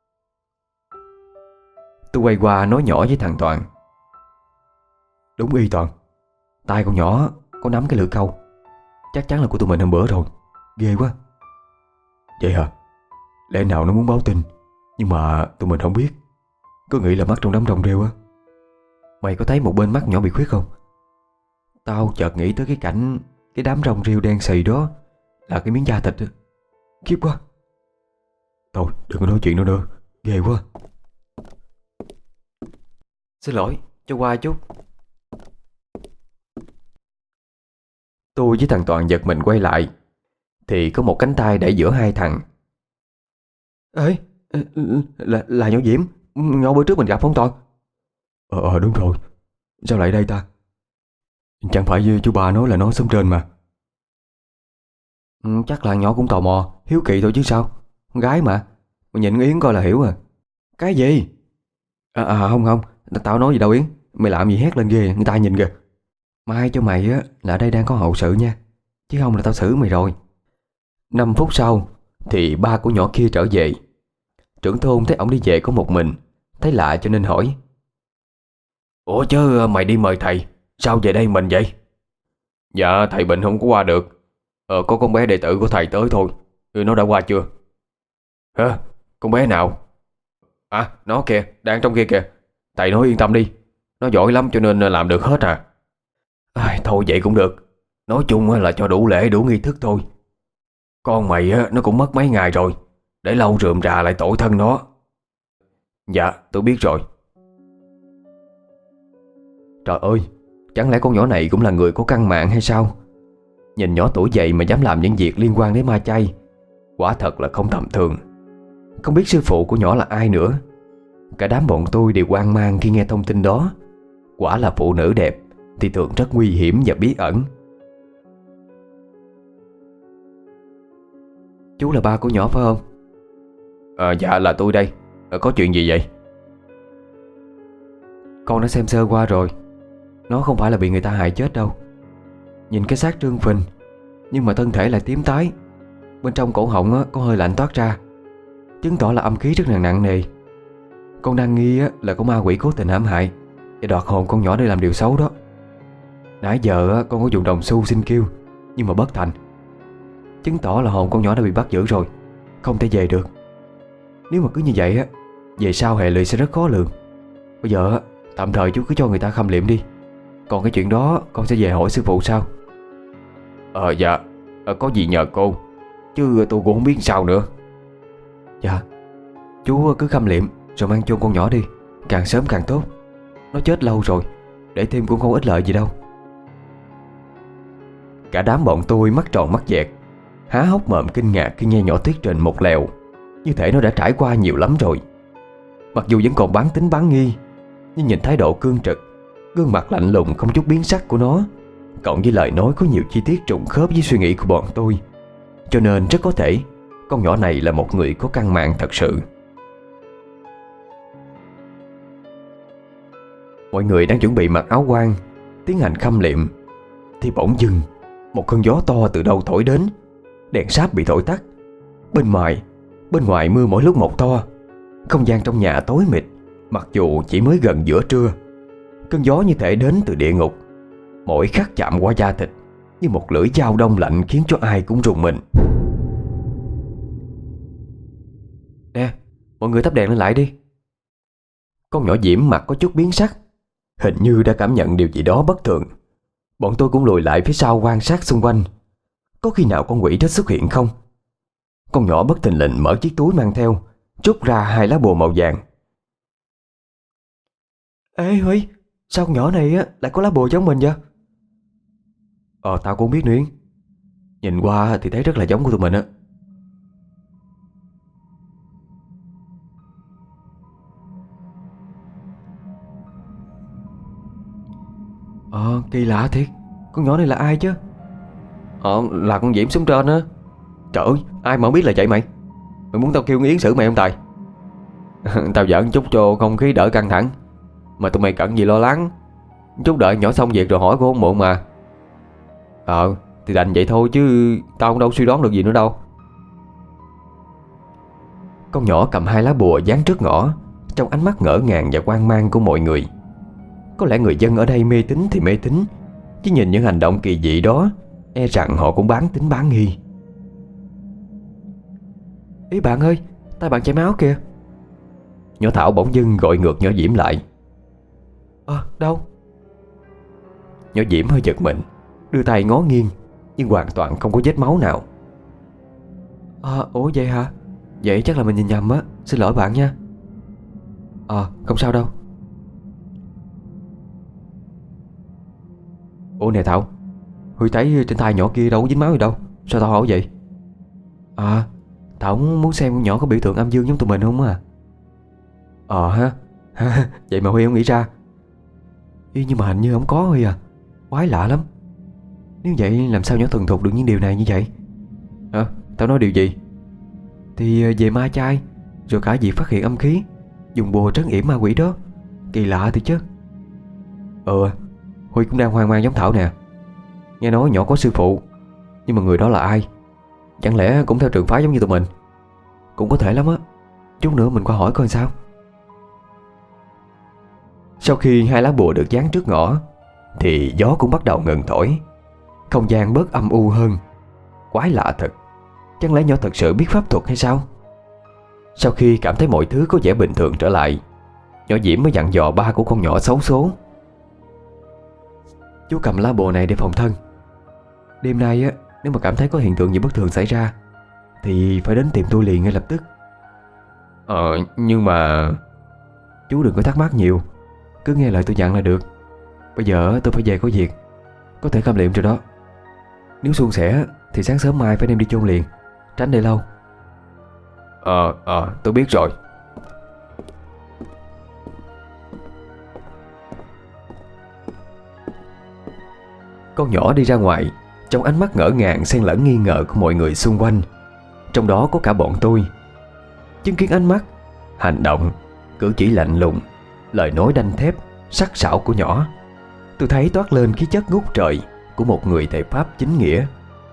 Tôi quay qua nói nhỏ với thằng Toàn. Đúng y Toàn, tay con nhỏ có nắm cái lưỡi câu. Chắc chắn là của tụi mình hôm bữa rồi. Ghê quá. Vậy hả? Lẽ nào nó muốn báo tin nhưng mà tụi mình không biết. Có nghĩ là mắt trong đám rong rêu á. Mày có thấy một bên mắt nhỏ bị khuyết không? Tao chợt nghĩ tới cái cảnh cái đám rong rêu đen xì đó là cái miếng da thịt á. Khiếp quá. Thôi đừng có nói chuyện nữa nữa, ghê quá. Xin lỗi, cho qua chút. Tôi với thằng Toàn giật mình quay lại thì có một cánh tay để giữa hai thằng. Ê, là nhỏ Diễm, nhỏ bữa trước mình gặp không Toàn? Đúng rồi. Sao lại đây ta? Chẳng phải chú ba nói là nó sống trên mà. Chắc là nhỏ cũng tò mò, hiếu kỳ thôi chứ sao. Con gái mà nhìn Yến coi là hiểu à. Cái gì? Không, tao nói gì đâu Yến. Mày làm gì hét lên ghê, người ta nhìn kìa. Mai cho mày á là ở đây đang có hậu sự nha, chứ không là tao xử mày rồi. 5 phút sau thì ba của nhỏ kia trở về. Trưởng thôn thấy ổng đi về có một mình, thấy lạ cho nên hỏi: Ủa chứ mày đi mời thầy, sao về đây mình vậy? Dạ thầy bệnh không có qua được. Có con bé đệ tử của thầy tới thôi. Nó đã qua chưa? Hả? Con bé nào? À nó kìa, đang trong kia kìa. Thầy nói yên tâm đi, nó giỏi lắm cho nên làm được hết à. Thôi vậy cũng được. Nói chung là cho đủ lễ đủ nghi thức thôi. Con mày nó cũng mất mấy ngày rồi, để lâu rườm rà lại tội thân nó. Dạ tôi biết rồi. Trời ơi, chẳng lẽ con nhỏ này cũng là người có căn mạng hay sao? Nhìn nhỏ tuổi vậy mà dám làm những việc liên quan đến ma chay, quả thật là không tầm thường. Không biết sư phụ của nhỏ là ai nữa. Cả đám bọn tôi đều hoang mang khi nghe thông tin đó. Quả là phụ nữ đẹp thì thường rất nguy hiểm và bí ẩn. Chú là ba của nhỏ phải không? Dạ là tôi đây. Có chuyện gì vậy? Con đã xem sơ qua rồi. Nó không phải là bị người ta hại chết đâu. Nhìn cái xác trương phình, nhưng mà thân thể lại tím tái. Bên trong cổ họng có hơi lạnh toát ra, chứng tỏ là âm khí rất là nặng nề. Con đang nghi là có ma quỷ cố tình hãm hại và đoạt hồn con nhỏ để làm điều xấu đó. Nãy giờ con có dùng đồng xu xin kêu, nhưng mà bất thành, chứng tỏ là hồn con nhỏ đã bị bắt giữ rồi, không thể về được. Nếu mà cứ như vậy về sau hệ lụy sẽ rất khó lường. Bây giờ tạm thời chú cứ cho người ta khâm liệm đi. Còn cái chuyện đó con sẽ về hỏi sư phụ sau. Dạ, có gì nhờ cô, chứ tôi cũng không biết sao nữa. Dạ, chú cứ khâm liệm rồi mang chôn con nhỏ đi, càng sớm càng tốt. Nó chết lâu rồi, để thêm cũng không ích lợi gì đâu. Cả đám bọn tôi mắt tròn mắt dẹt, há hốc mồm kinh ngạc khi nghe nhỏ thuyết trình một lèo, như thể nó đã trải qua nhiều lắm rồi. Mặc dù vẫn còn bán tính bán nghi, nhưng nhìn thái độ cương trực, gương mặt lạnh lùng không chút biến sắc của nó, cộng với lời nói có nhiều chi tiết trùng khớp với suy nghĩ của bọn tôi, cho nên rất có thể con nhỏ này là một người có căn mạng thật sự. Mọi người đang chuẩn bị mặc áo quan tiến hành khâm liệm thì bỗng dưng một cơn gió to từ đâu thổi đến. Đèn sáp bị thổi tắt. Bên ngoài mưa mỗi lúc một to. Không gian trong nhà tối mịt, mặc dù chỉ mới gần giữa trưa. Cơn gió như thể đến từ địa ngục, mỗi khắc chạm qua da thịt như một lưỡi dao đông lạnh, khiến cho ai cũng rùng mình. Nè, mọi người thắp đèn lên lại đi. Con nhỏ Diễm mặt có chút biến sắc, hình như đã cảm nhận điều gì đó bất thường. Bọn tôi cũng lùi lại phía sau quan sát xung quanh, có khi nào con quỷ đó xuất hiện không. Con nhỏ bất thình lình mở chiếc túi mang theo, rút ra 2 lá bùa màu vàng. Ê Huy, sao con nhỏ này lại có lá bùa giống mình vậy? Tao cũng không biết nữa Yến. Nhìn qua thì thấy rất là giống của tụi mình á. Kỳ lạ thiệt. Con nhỏ này là ai chứ? Là con Diễm xuống trên á. Trời ơi, ai mà không biết là vậy mày? Mày muốn tao kêu con Yến xử mày không Tài? Tao giỡn chút cho không khí đỡ căng thẳng, mà tụi mày cần gì lo lắng. Chút đợi nhỏ xong việc rồi hỏi cũng không muộn mà. Thì đành vậy thôi chứ tao không đâu suy đoán được gì nữa đâu. Con nhỏ cầm 2 lá bùa dán trước ngõ, trong ánh mắt ngỡ ngàng và hoang mang của mọi người. Có lẽ người dân ở đây mê tín thì mê tín, chứ nhìn những hành động kỳ dị đó, e rằng họ cũng bán tín bán nghi. Ý bạn ơi, tay bạn chảy máu kìa. Nhỏ Thảo bỗng dưng gọi ngược nhỏ Diễm lại. Đâu? Nhỏ Diễm hơi giật mình, đưa tay ngó nghiêng, nhưng hoàn toàn không có vết máu nào. Ủa vậy hả? Vậy chắc là mình nhìn nhầm á. Xin lỗi bạn nha. Không sao đâu. Ủa nè Thảo, Huy thấy trên tay nhỏ kia đâu có dính máu gì đâu, sao tao hỏi vậy? Thảo muốn xem con nhỏ có biểu tượng âm dương giống tụi mình không à? Ha. Vậy mà Huy không nghĩ ra. Nhưng mà hình như không có Huy à. Quái lạ lắm. Nếu vậy làm sao nhỏ thuần thục được những điều này như vậy? Tao nói điều gì? Thì về ma chay, rồi cả việc phát hiện âm khí, dùng bùa trấn yểm ma quỷ đó. Kỳ lạ thì chứ. Huy cũng đang hoang mang giống Thảo nè. Nghe nói nhỏ có sư phụ, nhưng mà người đó là ai? Chẳng lẽ cũng theo trường phái giống như tụi mình? Cũng có thể lắm á. Chút nữa mình qua hỏi coi sao. Sau khi 2 lá bùa được dán trước ngõ thì gió cũng bắt đầu ngừng thổi, không gian bớt âm u hơn. Quái lạ thật. Chẳng lẽ nhỏ thật sự biết pháp thuật hay sao? Sau khi cảm thấy mọi thứ có vẻ bình thường trở lại, nhỏ Diễm mới dặn dò ba của con nhỏ xấu số. Chú cầm lá bùa này để phòng thân. Đêm nay á, nếu mà cảm thấy có hiện tượng gì bất thường xảy ra thì phải đến tìm tôi liền ngay lập tức. Nhưng mà... Chú đừng có thắc mắc nhiều, cứ nghe lời tôi dặn là được. Bây giờ tôi phải về có việc, có thể khâm liệm rồi đó. Nếu suôn sẻ thì sáng sớm mai phải đem đi chôn liền, tránh để lâu. Tôi biết rồi. Con nhỏ đi ra ngoài trong ánh mắt ngỡ ngàng xen lẫn nghi ngờ của mọi người xung quanh, trong đó có cả bọn tôi. Chứng kiến ánh mắt, hành động, cử chỉ lạnh lùng, lời nói đanh thép, sắc sảo của nhỏ, tôi thấy toát lên khí chất ngút trời của một người thầy Pháp chính nghĩa.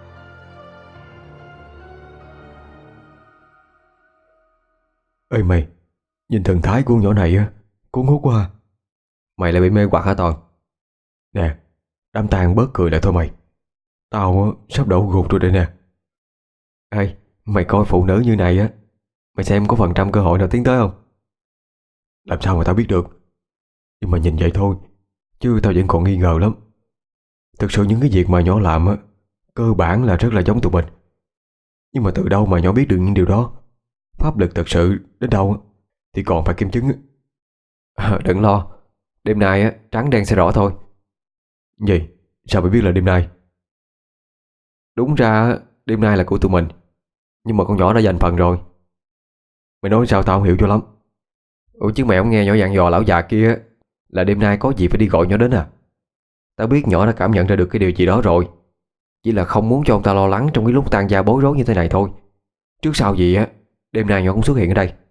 Ê mày, nhìn thần thái của con nhỏ này á, cuốn hút quá. Mày lại bị mê hoặc hả Toàn? Nè, đám tang bớt cười lại thôi mày. Tao sắp đổ gục rồi đây nè. Ê, mày coi phụ nữ như này á, mày xem có phần trăm cơ hội nào tiến tới không? Làm sao mà tao biết được. Nhưng mà nhìn vậy thôi, chứ tao vẫn còn nghi ngờ lắm. Thực sự những cái việc mà nhỏ làm á, cơ bản là rất là giống tụi mình. Nhưng mà từ đâu mà nhỏ biết được những điều đó? Pháp lực thật sự đến đâu á thì còn phải kiểm chứng á. Đừng lo, đêm nay á, trắng đen sẽ rõ thôi. Gì? Sao mày biết là đêm nay? Đúng ra đêm nay là của tụi mình, nhưng mà con nhỏ đã giành phần rồi. Mày nói sao tao không hiểu cho lắm. Chứ mẹ không nghe nhỏ dặn dò lão già kia là đêm nay có gì phải đi gọi nhỏ đến à? Tao biết nhỏ đã cảm nhận ra được cái điều gì đó rồi, chỉ là không muốn cho ông ta lo lắng trong cái lúc tang gia bối rối như thế này thôi. Trước sau gì á, đêm nay nhỏ cũng xuất hiện ở đây.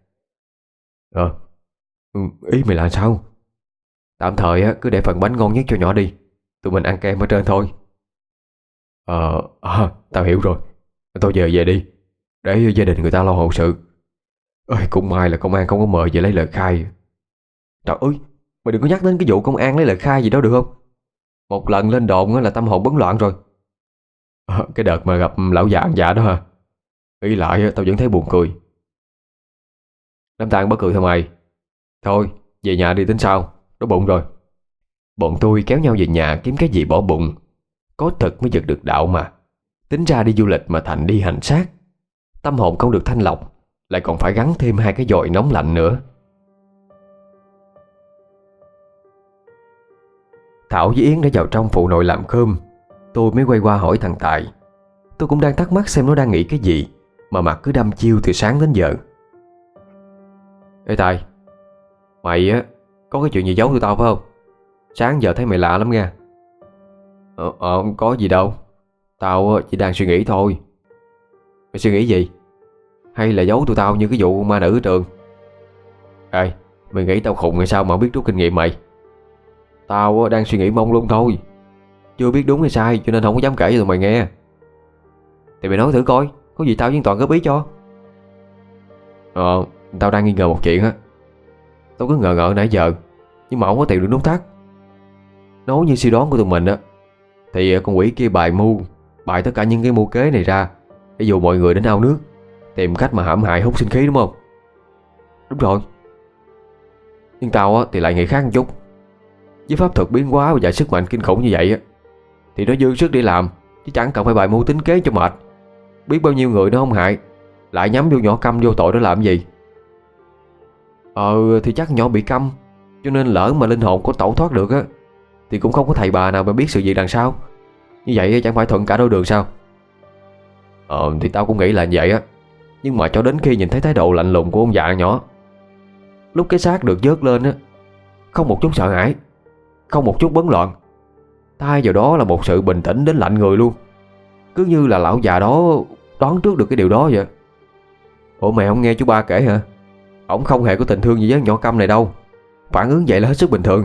Ý mày là sao? Tạm thời á, cứ để phần bánh ngon nhất cho nhỏ đi, tụi mình ăn kem ở trên thôi. Tao hiểu rồi. Tôi về đi, để gia đình người ta lo hậu sự. Cũng may là công an không có mời về lấy lời khai. Trời ơi, mày đừng có nhắc đến cái vụ công an lấy lời khai gì đó được không? Một lần lên đồn á là tâm hồn bấn loạn rồi. Cái đợt mà gặp lão già ăn dạ đó hả? Nghĩ lại tao vẫn thấy buồn cười. Đám tang bất cười thôi mày. Thôi, về nhà đi tính sao, đói bụng rồi. Bọn tôi kéo nhau về nhà kiếm cái gì bỏ bụng. Có thực mới giật được đạo mà. Tính ra đi du lịch mà thành đi hành xác. Tâm hồn không được thanh lọc, lại còn phải gắn thêm 2 cái dòi nóng lạnh nữa. Thảo với Yến đã vào trong phụ nội làm cơm. Tôi mới quay qua hỏi thằng Tài. Tôi cũng đang thắc mắc xem nó đang nghĩ cái gì mà mặt cứ đăm chiêu từ sáng đến giờ. Ê Tài, mày á có cái chuyện gì giấu tụi tao phải không? Sáng giờ thấy mày lạ lắm nha. Không có gì đâu, tao chỉ đang suy nghĩ thôi. Mày suy nghĩ gì? Hay là giấu tụi tao như cái vụ ma nữ ở trường? Ê, mày nghĩ tao khùng hay sao mà không biết rút kinh nghiệm mày? Tao đang suy nghĩ mông lung thôi, chưa biết đúng hay sai cho nên không có dám kể cho tụi mày nghe. Thì mày nói thử coi, có gì tao với Toàn góp ý cho. Tao đang nghi ngờ một chuyện á. Tao cứ ngờ ngợ nãy giờ, nhưng mà không có tìm được nút thắt. Nói như suy đoán của tụi mình á, thì con quỷ kia bài tất cả những cái mưu kế này ra để dụ mọi người đến ao nước, tìm cách mà hãm hại hút sinh khí đúng không? Đúng rồi. Nhưng tao á, thì lại nghĩ khác một chút. Với pháp thuật biến hóa và sức mạnh kinh khủng như vậy á, thì nó dư sức để làm, chứ chẳng cần phải bày mưu tính kế cho mệt. Biết bao nhiêu người nó không hại, lại nhắm vô nhỏ câm vô tội đó làm gì. Thì chắc nhỏ bị câm, cho nên lỡ mà linh hồn có tẩu thoát được á, thì cũng không có thầy bà nào mà biết sự việc đằng sau. Như vậy chẳng phải thuận cả đôi đường sao? Thì tao cũng nghĩ là như vậy á. Nhưng mà cho đến khi nhìn thấy thái độ lạnh lùng của ông già nhỏ, lúc cái xác được vớt lên á, không một chút sợ hãi, không một chút bấn loạn, thay vào đó là một sự bình tĩnh đến lạnh người luôn. Cứ như là lão già đó đoán trước được cái điều đó vậy. Ủa mày không nghe chú ba kể hả? Ổng không hề có tình thương gì với nhỏ câm này đâu. Phản ứng vậy là hết sức bình thường.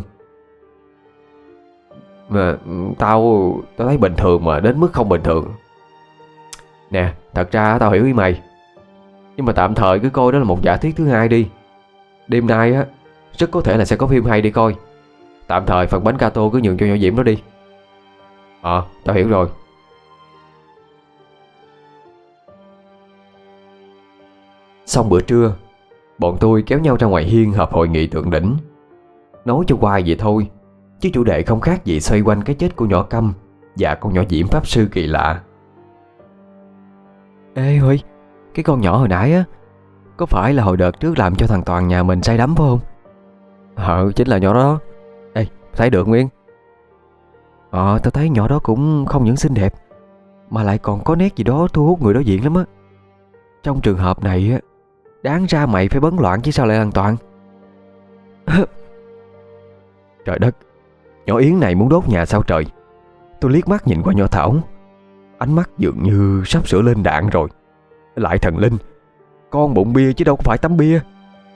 Mà tao thấy bình thường mà đến mức không bình thường. Nè, thật ra tao hiểu ý mày, nhưng mà tạm thời cứ coi đó là một giả thiết thứ hai đi. Đêm nay á, rất có thể là sẽ có phim hay đi coi. Tạm thời phần bánh gato cứ nhường cho nhỏ Diễm đó đi. Tao hiểu rồi. Xong bữa trưa, bọn tôi kéo nhau ra ngoài hiên họp hội nghị thượng đỉnh. Nói cho qua vậy thôi, chứ chủ đề không khác gì xoay quanh cái chết của nhỏ Câm và con nhỏ Diễm pháp sư kỳ lạ. Ê Huy, cái con nhỏ hồi nãy á, có phải là hồi đợt trước làm cho thằng Toàn nhà mình say đắm phải không? Chính là nhỏ đó. Ê, thấy được Nguyên? Tao thấy nhỏ đó cũng không những xinh đẹp, mà lại còn có nét gì đó thu hút người đối diện lắm á. Trong trường hợp này á, đáng ra mày phải bấn loạn chứ sao lại thằng Toàn. Trời đất, nhỏ Yến này muốn đốt nhà sao trời. Tôi liếc mắt nhìn qua nhỏ Thảo, ánh mắt dường như sắp sửa lên đạn rồi. Lại thần linh, con bụng bia chứ đâu có phải tắm bia.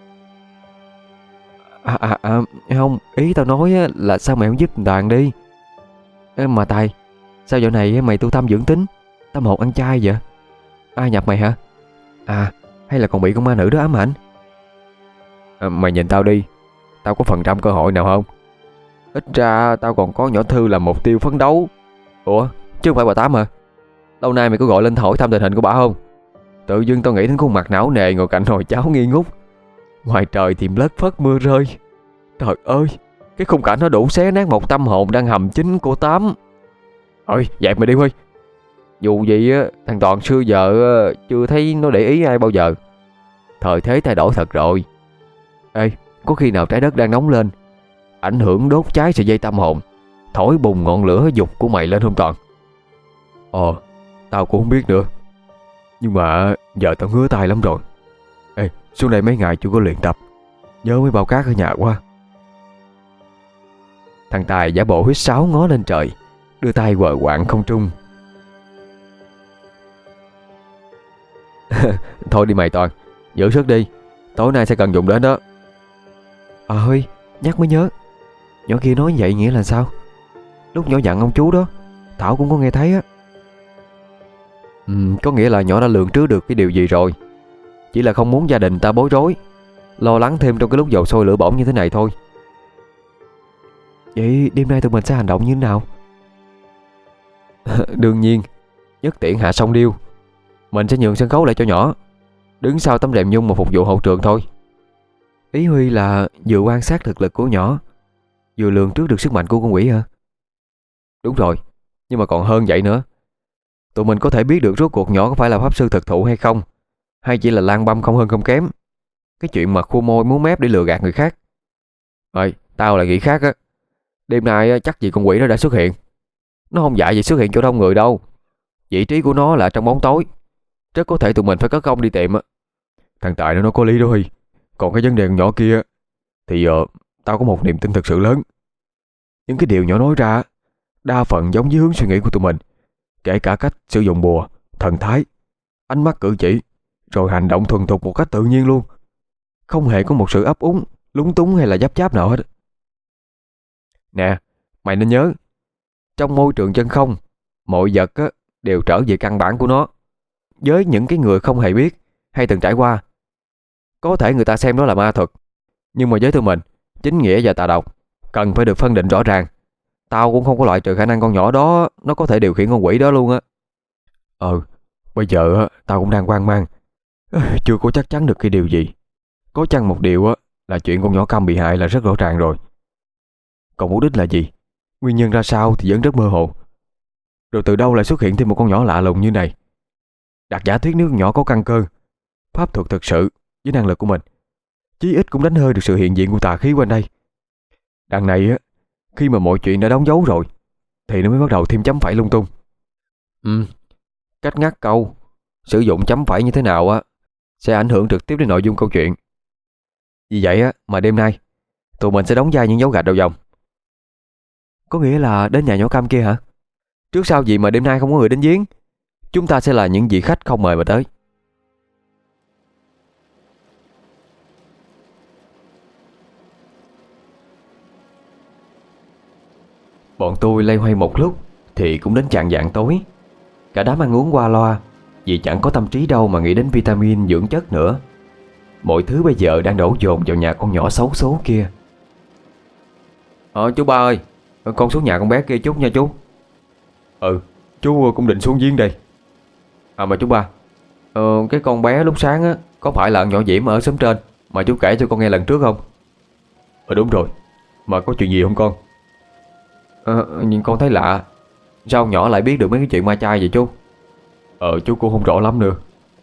Không, ý tao nói là sao mày không giúp Toàn đi. Mà Tài, sao dạo này mày tu tâm dưỡng tính, tâm hồn ăn chay vậy? Ai nhập mày hả? Hay là còn bị con ma nữ đó ám ảnh? Mày nhìn tao đi, tao có phần trăm cơ hội nào không? Ít ra tao còn có nhỏ Thư làm mục tiêu phấn đấu. Ủa, chứ không phải bà Tám hả? Lâu nay mày có gọi lên hỏi thăm tình hình của bà không? Tự dưng tao nghĩ đến khuôn mặt não nề ngồi cạnh nồi cháo nghi ngút. Ngoài trời thì lất phất mưa rơi. Trời ơi, cái khung cảnh nó đủ xé nát một tâm hồn đang hầm chính của Tám. Thôi, dẹp mày đi Huy. Dù gì á, thằng Toàn xưa giờ chưa thấy nó để ý ai bao giờ. Thời thế thay đổi thật rồi. Ê, có khi nào trái đất đang nóng lên, ảnh hưởng đốt cháy sợi dây tâm hồn, thổi bùng ngọn lửa dục của mày lên không Toàn? Tao cũng không biết nữa. Nhưng mà giờ tao ngứa tay lắm rồi. Ê, xuống đây mấy ngày chưa có luyện tập, nhớ mấy bao cát ở nhà quá. Thằng Tài giả bộ huýt sáo ngó lên trời, đưa tay quờ quạng không trung. Thôi đi mày Toàn, giữ sức đi, tối nay sẽ cần dùng đến đó. Huy, nhắc mới nhớ, nhỏ kia nói vậy nghĩa là sao? Lúc nhỏ dặn ông chú đó, Thảo cũng có nghe thấy á. Có nghĩa là nhỏ đã lường trước được cái điều gì rồi. Chỉ là không muốn gia đình ta bối rối, lo lắng thêm trong cái lúc dầu sôi lửa bỏng như thế này thôi. Vậy đêm nay tụi mình sẽ hành động như thế nào? Đương nhiên, nhất tiễn hạ song điêu. Mình sẽ nhường sân khấu lại cho nhỏ, đứng sau tấm rèm nhung mà phục vụ hậu trường thôi. Ý Huy là vừa quan sát thực lực của nhỏ, vừa lường trước được sức mạnh của con quỷ hả? Đúng rồi, nhưng mà còn hơn vậy nữa. Tụi mình có thể biết được rốt cuộc nhỏ có phải là pháp sư thực thụ hay không, hay chỉ là lang băm không hơn không kém. Cái chuyện mà khua môi múa mép để lừa gạt người khác. Tao lại nghĩ khác á. Đêm nay chắc gì con quỷ nó đã xuất hiện. Nó không dại gì xuất hiện chỗ đông người đâu. Vị trí của nó là trong bóng tối. Rất có thể tụi mình phải có công đi tìm á. Thằng Tài nó có lý đó Huy. Còn cái vấn đề con nhỏ kia thì tao có một niềm tin thực sự lớn. Những cái điều nhỏ nói ra đa phần giống với hướng suy nghĩ của tụi mình, kể cả cách sử dụng bùa, thần thái, ánh mắt cử chỉ, rồi hành động thuần thục một cách tự nhiên luôn. Không hề có một sự ấp úng, lúng túng hay là giáp giáp nào hết. Nè, mày nên nhớ, trong môi trường chân không, mọi vật đều trở về căn bản của nó. Với những cái người không hề biết hay từng trải qua, có thể người ta xem đó là ma thuật, nhưng mà với tụi mình, chính nghĩa và tà độc cần phải được phân định rõ ràng. Tao cũng không có loại trừ khả năng con nhỏ đó nó có thể điều khiển con quỷ đó luôn á. Bây giờ tao cũng đang hoang mang, chưa có chắc chắn được cái điều gì. Có chăng một điều là chuyện con nhỏ Cam bị hại là rất rõ ràng rồi. Còn mục đích là gì, nguyên nhân ra sao thì vẫn rất mơ hồ. Rồi từ đâu lại xuất hiện thêm một con nhỏ lạ lùng như này? Đặt giả thuyết nếu con nhỏ có căn cơ, pháp thuật thực sự với năng lực của mình, chí ít cũng đánh hơi được sự hiện diện của tà khí quanh đây. Đằng này á, khi mà mọi chuyện đã đóng dấu rồi thì nó mới bắt đầu thêm chấm phẩy lung tung. Cách ngắt câu, sử dụng chấm phẩy như thế nào á sẽ ảnh hưởng trực tiếp đến nội dung câu chuyện. Vì vậy á mà đêm nay tụi mình sẽ đóng vai những dấu gạch đầu dòng. Có nghĩa là đến nhà nhỏ Cam kia hả? Trước sau gì mà đêm nay không có người đến giếng, chúng ta sẽ là những vị khách không mời mà tới. Bọn tôi loay hoay một lúc thì cũng đến chạng vạng tối. Cả đám ăn uống qua loa, vì chẳng có tâm trí đâu mà nghĩ đến vitamin dưỡng chất nữa. Mọi thứ bây giờ đang đổ dồn vào nhà con nhỏ xấu số kia. Chú ba ơi, con xuống nhà con bé kia chút nha chú. Chú cũng định xuống giếng đây. Mà chú ba, cái con bé lúc sáng á có phải là nhỏ Diễm ở xóm trên mà chú kể cho con nghe lần trước không? Đúng rồi. Mà có chuyện gì không con? Nhưng con thấy lạ, sao nhỏ lại biết được mấy cái chuyện ma chay vậy chú? Chú cũng không rõ lắm nữa.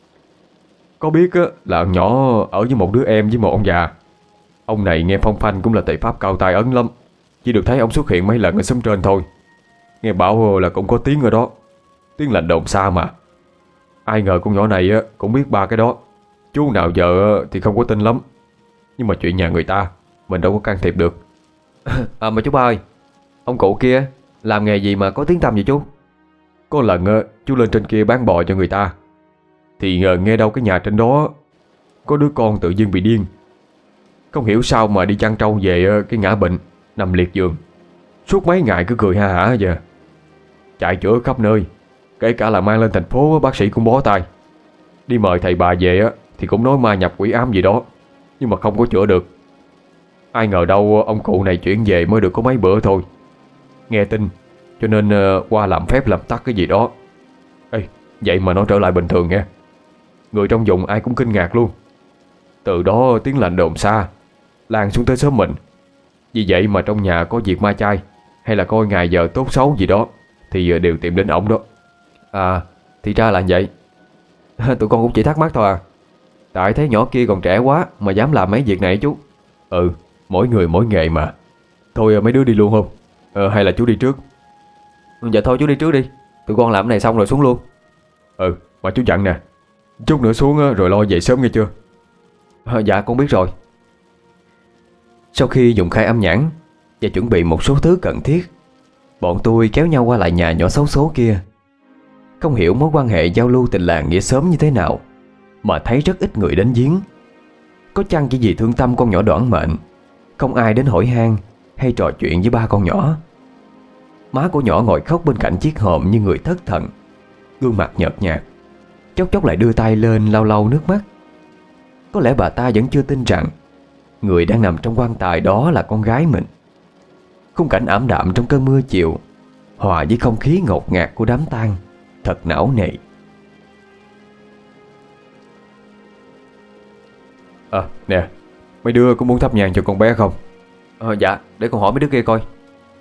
Có biết á, là nhỏ ở với một đứa em với một ông già. Ông này nghe phong phanh cũng là thầy pháp cao tài ấn lắm, chỉ được thấy ông xuất hiện mấy lần ở xóm trên thôi. Nghe bảo là cũng có tiếng ở đó, tiếng lành đồn xa mà. Ai ngờ con nhỏ này á cũng biết ba cái đó. Chú nào giờ thì không có tin lắm, nhưng mà chuyện nhà người ta mình đâu có can thiệp được. Mà chú ba ơi, ông cụ kia làm nghề gì mà có tiếng tăm vậy chú? Có lần chú lên trên kia bán bò cho người ta, thì nghe đâu cái nhà trên đó có đứa con tự dưng bị điên. Không hiểu sao mà đi chăn trâu về cái ngã bệnh, nằm liệt giường, suốt mấy ngày cứ cười ha hả giờ. Chạy chữa khắp nơi, kể cả là mang lên thành phố bác sĩ cũng bó tay. Đi mời thầy bà về thì cũng nói ma nhập quỷ ám gì đó, nhưng mà không có chữa được. Ai ngờ đâu ông cụ này chuyển về mới được có mấy bữa thôi. Nghe tin cho nên qua làm phép làm tắc cái gì đó. Vậy mà nó trở lại bình thường nghe. Người trong vùng ai cũng kinh ngạc luôn. Từ đó tiếng lành đồn xa, lan xuống tới xóm mình. Vì vậy mà trong nhà có việc ma chay hay là coi ngày giờ tốt xấu gì đó thì đều tìm đến ổng đó. Thì ra là vậy. Tụi con cũng chỉ thắc mắc thôi à. Tại thấy nhỏ kia còn trẻ quá mà dám làm mấy việc này chú. Mỗi người mỗi nghề mà. Thôi mấy đứa đi luôn không? Hay là chú đi trước? Dạ thôi chú đi trước đi, tụi con làm cái này xong rồi xuống luôn. Mà chú dặn nè, chút nữa xuống rồi lo về sớm nghe chưa? Dạ con biết rồi. Sau khi dùng khai âm nhãn và chuẩn bị một số thứ cần thiết, bọn tôi kéo nhau qua lại nhà nhỏ xấu số kia. Không hiểu mối quan hệ giao lưu tình làng nghĩa xóm như thế nào mà thấy rất ít người đến viếng. Có chăng chỉ vì thương tâm con nhỏ đoản mệnh, không ai đến hỏi han hay trò chuyện với ba con nhỏ. Má của nhỏ ngồi khóc bên cạnh chiếc hòm như người thất thần, gương mặt nhợt nhạt, chốc chốc lại đưa tay lên lau lau nước mắt. Có lẽ bà ta vẫn chưa tin rằng người đang nằm trong quan tài đó là con gái mình. Khung cảnh ảm đạm trong cơn mưa chiều hòa với không khí ngột ngạt của đám tang thật não nề. Nè, mấy đứa có muốn thắp nhang cho con bé không? Dạ, để con hỏi mấy đứa kia coi.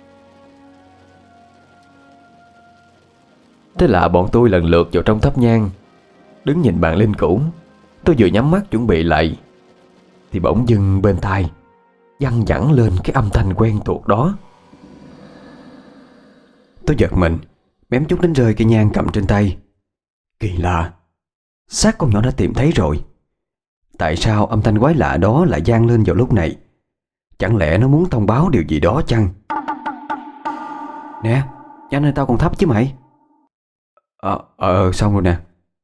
Thế là bọn tôi lần lượt vào trong thắp nhang. Đứng nhìn bàn linh cữu, tôi vừa nhắm mắt chuẩn bị lại thì bỗng dưng bên tai văng vẳng lên cái âm thanh quen thuộc đó. Tôi giật mình, bém chút đến rơi cây nhang cầm trên tay. Kỳ lạ, xác con nhỏ đã tìm thấy rồi. Tại sao âm thanh quái lạ đó lại vang lên vào lúc này? Chẳng lẽ nó muốn thông báo điều gì đó chăng? Nè, nhanh lên, tao còn thấp chứ mày. Xong rồi nè.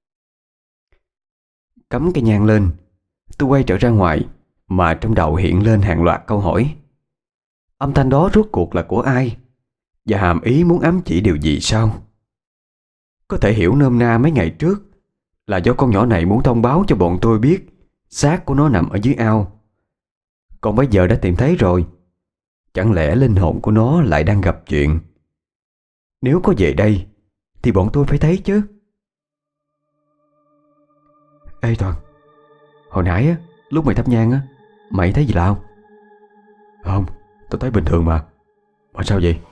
Cắm cây nhang lên, tôi quay trở ra ngoài mà trong đầu hiện lên hàng loạt câu hỏi. Âm thanh đó rốt cuộc là của ai? Và hàm ý muốn ám chỉ điều gì sao? Có thể hiểu nôm na mấy ngày trước là do con nhỏ này muốn thông báo cho bọn tôi biết xác của nó nằm ở dưới ao. Còn bây giờ đã tìm thấy rồi, chẳng lẽ linh hồn của nó lại đang gặp chuyện? Nếu có về đây thì bọn tôi phải thấy chứ. Ê Toàn, hồi nãy á, lúc mày thắp nhang á, Mày thấy gì lạ không? Không, tao thấy bình thường mà. Mà sao vậy?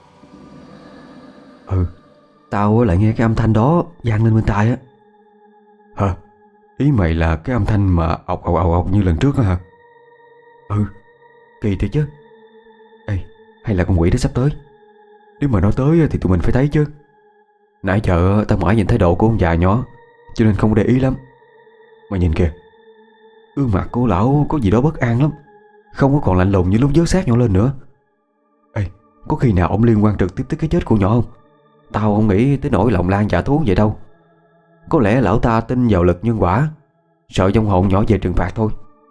Tao lại nghe cái âm thanh đó vang lên bên tai á. Hả? Ý mày là cái âm thanh mà ọc ọc ọc ọc như lần trước á hả? Kỳ thiệt chứ. Ê, hay là con quỷ đó sắp tới? Nếu mà nó tới thì tụi mình phải thấy chứ. Nãy giờ tao mãi nhìn thái độ của ông già nhỏ, cho nên không để ý lắm. Mày nhìn kìa, Gương mặt của lão có gì đó bất an lắm, không có còn lạnh lùng như lúc vớt xác nhỏ lên nữa. Ê, có khi nào ông liên quan trực tiếp tới cái chết của nhỏ không? Tao không nghĩ tới nỗi lòng lan dạ thú vậy đâu. Có lẽ lão ta tin vào lực nhân quả, sợ vong hồn nhỏ về trừng phạt thôi.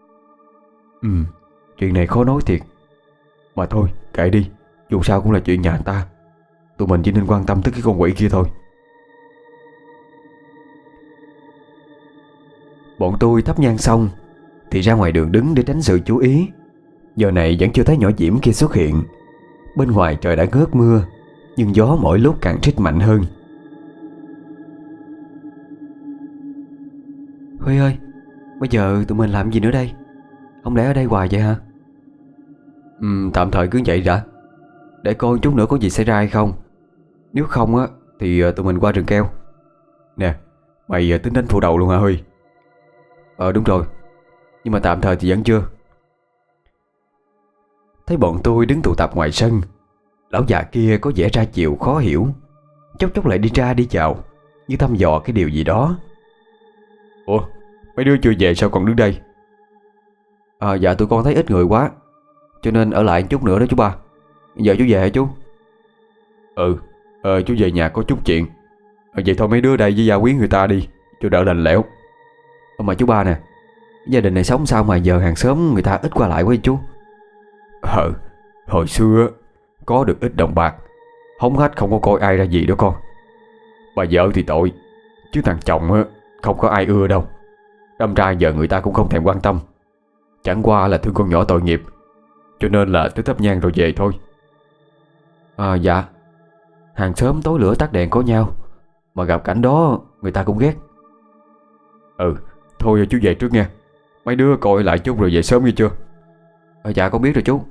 Chuyện này khó nói thiệt. Mà thôi, kệ đi, dù sao cũng là chuyện nhà ta. Tụi mình chỉ nên quan tâm tới cái con quỷ kia thôi. Bọn tôi thắp nhang xong thì ra ngoài đường đứng để tránh sự chú ý. Giờ này vẫn chưa thấy nhỏ Diễm kia xuất hiện. Bên ngoài trời đã ngớt mưa, nhưng gió mỗi lúc càng rít mạnh hơn. Huy ơi, bây giờ tụi mình làm gì nữa đây? Không lẽ ở đây hoài vậy hả? Tạm thời cứ vậy đã, Để coi chút nữa có gì xảy ra hay không. Nếu không á thì tụi mình qua rừng keo. Nè, mày tính đánh phủ đầu luôn hả Huy? Đúng rồi, nhưng mà tạm thời thì vẫn chưa. Thấy bọn tôi đứng tụ tập ngoài sân, lão già kia có vẻ ra chiều khó hiểu, chốc chốc lại đi ra đi vào, như thăm dò cái điều gì đó. Ủa, mấy đứa chưa về sao còn đứng đây? Dạ tụi con thấy ít người quá, cho nên ở lại chút nữa đó chú ba. Giờ chú về hả chú? Chú về nhà có chút chuyện. Vậy thôi mấy đứa đây với gia quyến người ta đi, cho đỡ lành lẽo. Mà chú ba nè, gia đình này sống sao mà giờ hàng xóm người ta ít qua lại quá vậy chú? Hồi xưa có được ít đồng bạc, hống hách không có coi ai ra gì đó con. Bà vợ thì tội, chứ thằng chồng không có ai ưa đâu. Đâm ra giờ người ta cũng không thèm quan tâm. Chẳng qua là thương con nhỏ tội nghiệp, cho nên là tới thắp nhang rồi về thôi. Dạ. Hàng xóm tối lửa tắt đèn có nhau, mà gặp cảnh đó người ta cũng ghét. Thôi chú về trước nha. Mấy đứa coi lại chút rồi về sớm nghe chưa? Dạ con biết rồi chú.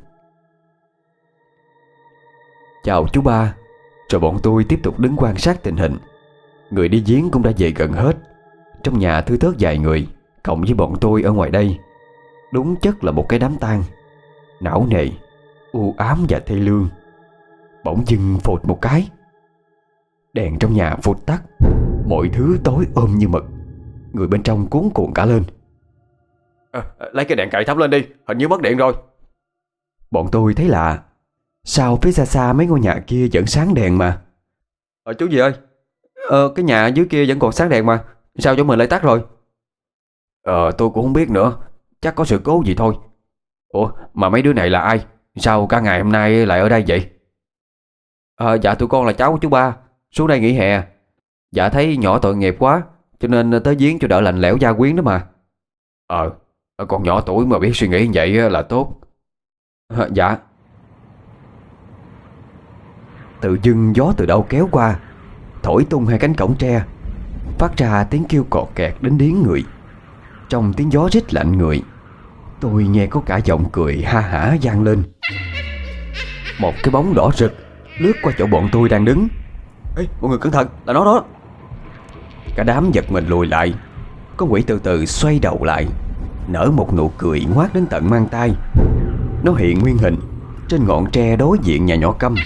Chào chú ba. Rồi bọn tôi tiếp tục đứng quan sát tình hình. Người đi giếng cũng đã về gần hết. Trong nhà thưa thớt vài người, cộng với bọn tôi ở ngoài đây. Đúng chất là một cái đám tang, não nề, u ám và thê lương. Bỗng dưng phụt một cái, đèn trong nhà phụt tắt, mọi thứ tối ôm như mực. Người bên trong cuống cuồng cả lên. Lấy cái đèn cậy thắp lên đi, hình như mất điện rồi. Bọn tôi thấy lạ, sao phía xa xa mấy ngôi nhà kia vẫn sáng đèn mà. Chú gì ơi, Cái nhà dưới kia vẫn còn sáng đèn mà, sao chỗ mình lại tắt rồi? Tôi cũng không biết nữa, chắc có sự cố gì thôi. Ủa mà mấy đứa này là ai? Sao cả ngày hôm nay lại ở đây vậy? Dạ tụi con là cháu của chú ba, xuống đây nghỉ hè. Dạ thấy nhỏ tội nghiệp quá, cho nên tới giếng cho đỡ lạnh lẽo gia quyến đó mà. Con nhỏ tuổi mà biết suy nghĩ như vậy là tốt. Dạ. Tự dưng gió từ đâu kéo qua, thổi tung hai cánh cổng tre, phát ra tiếng kêu cọt kẹt đến điếng người. Trong tiếng gió rít lạnh người, tôi nghe có cả giọng cười ha hả vang lên. Một cái bóng đỏ rực lướt qua chỗ bọn tôi đang đứng. Ê, mọi người cẩn thận, là nó đó. Cả đám giật mình lùi lại. Con quỷ từ từ xoay đầu lại, nở một nụ cười ngoác đến tận mang tai. Nó hiện nguyên hình trên ngọn tre đối diện nhà nhỏ Câm.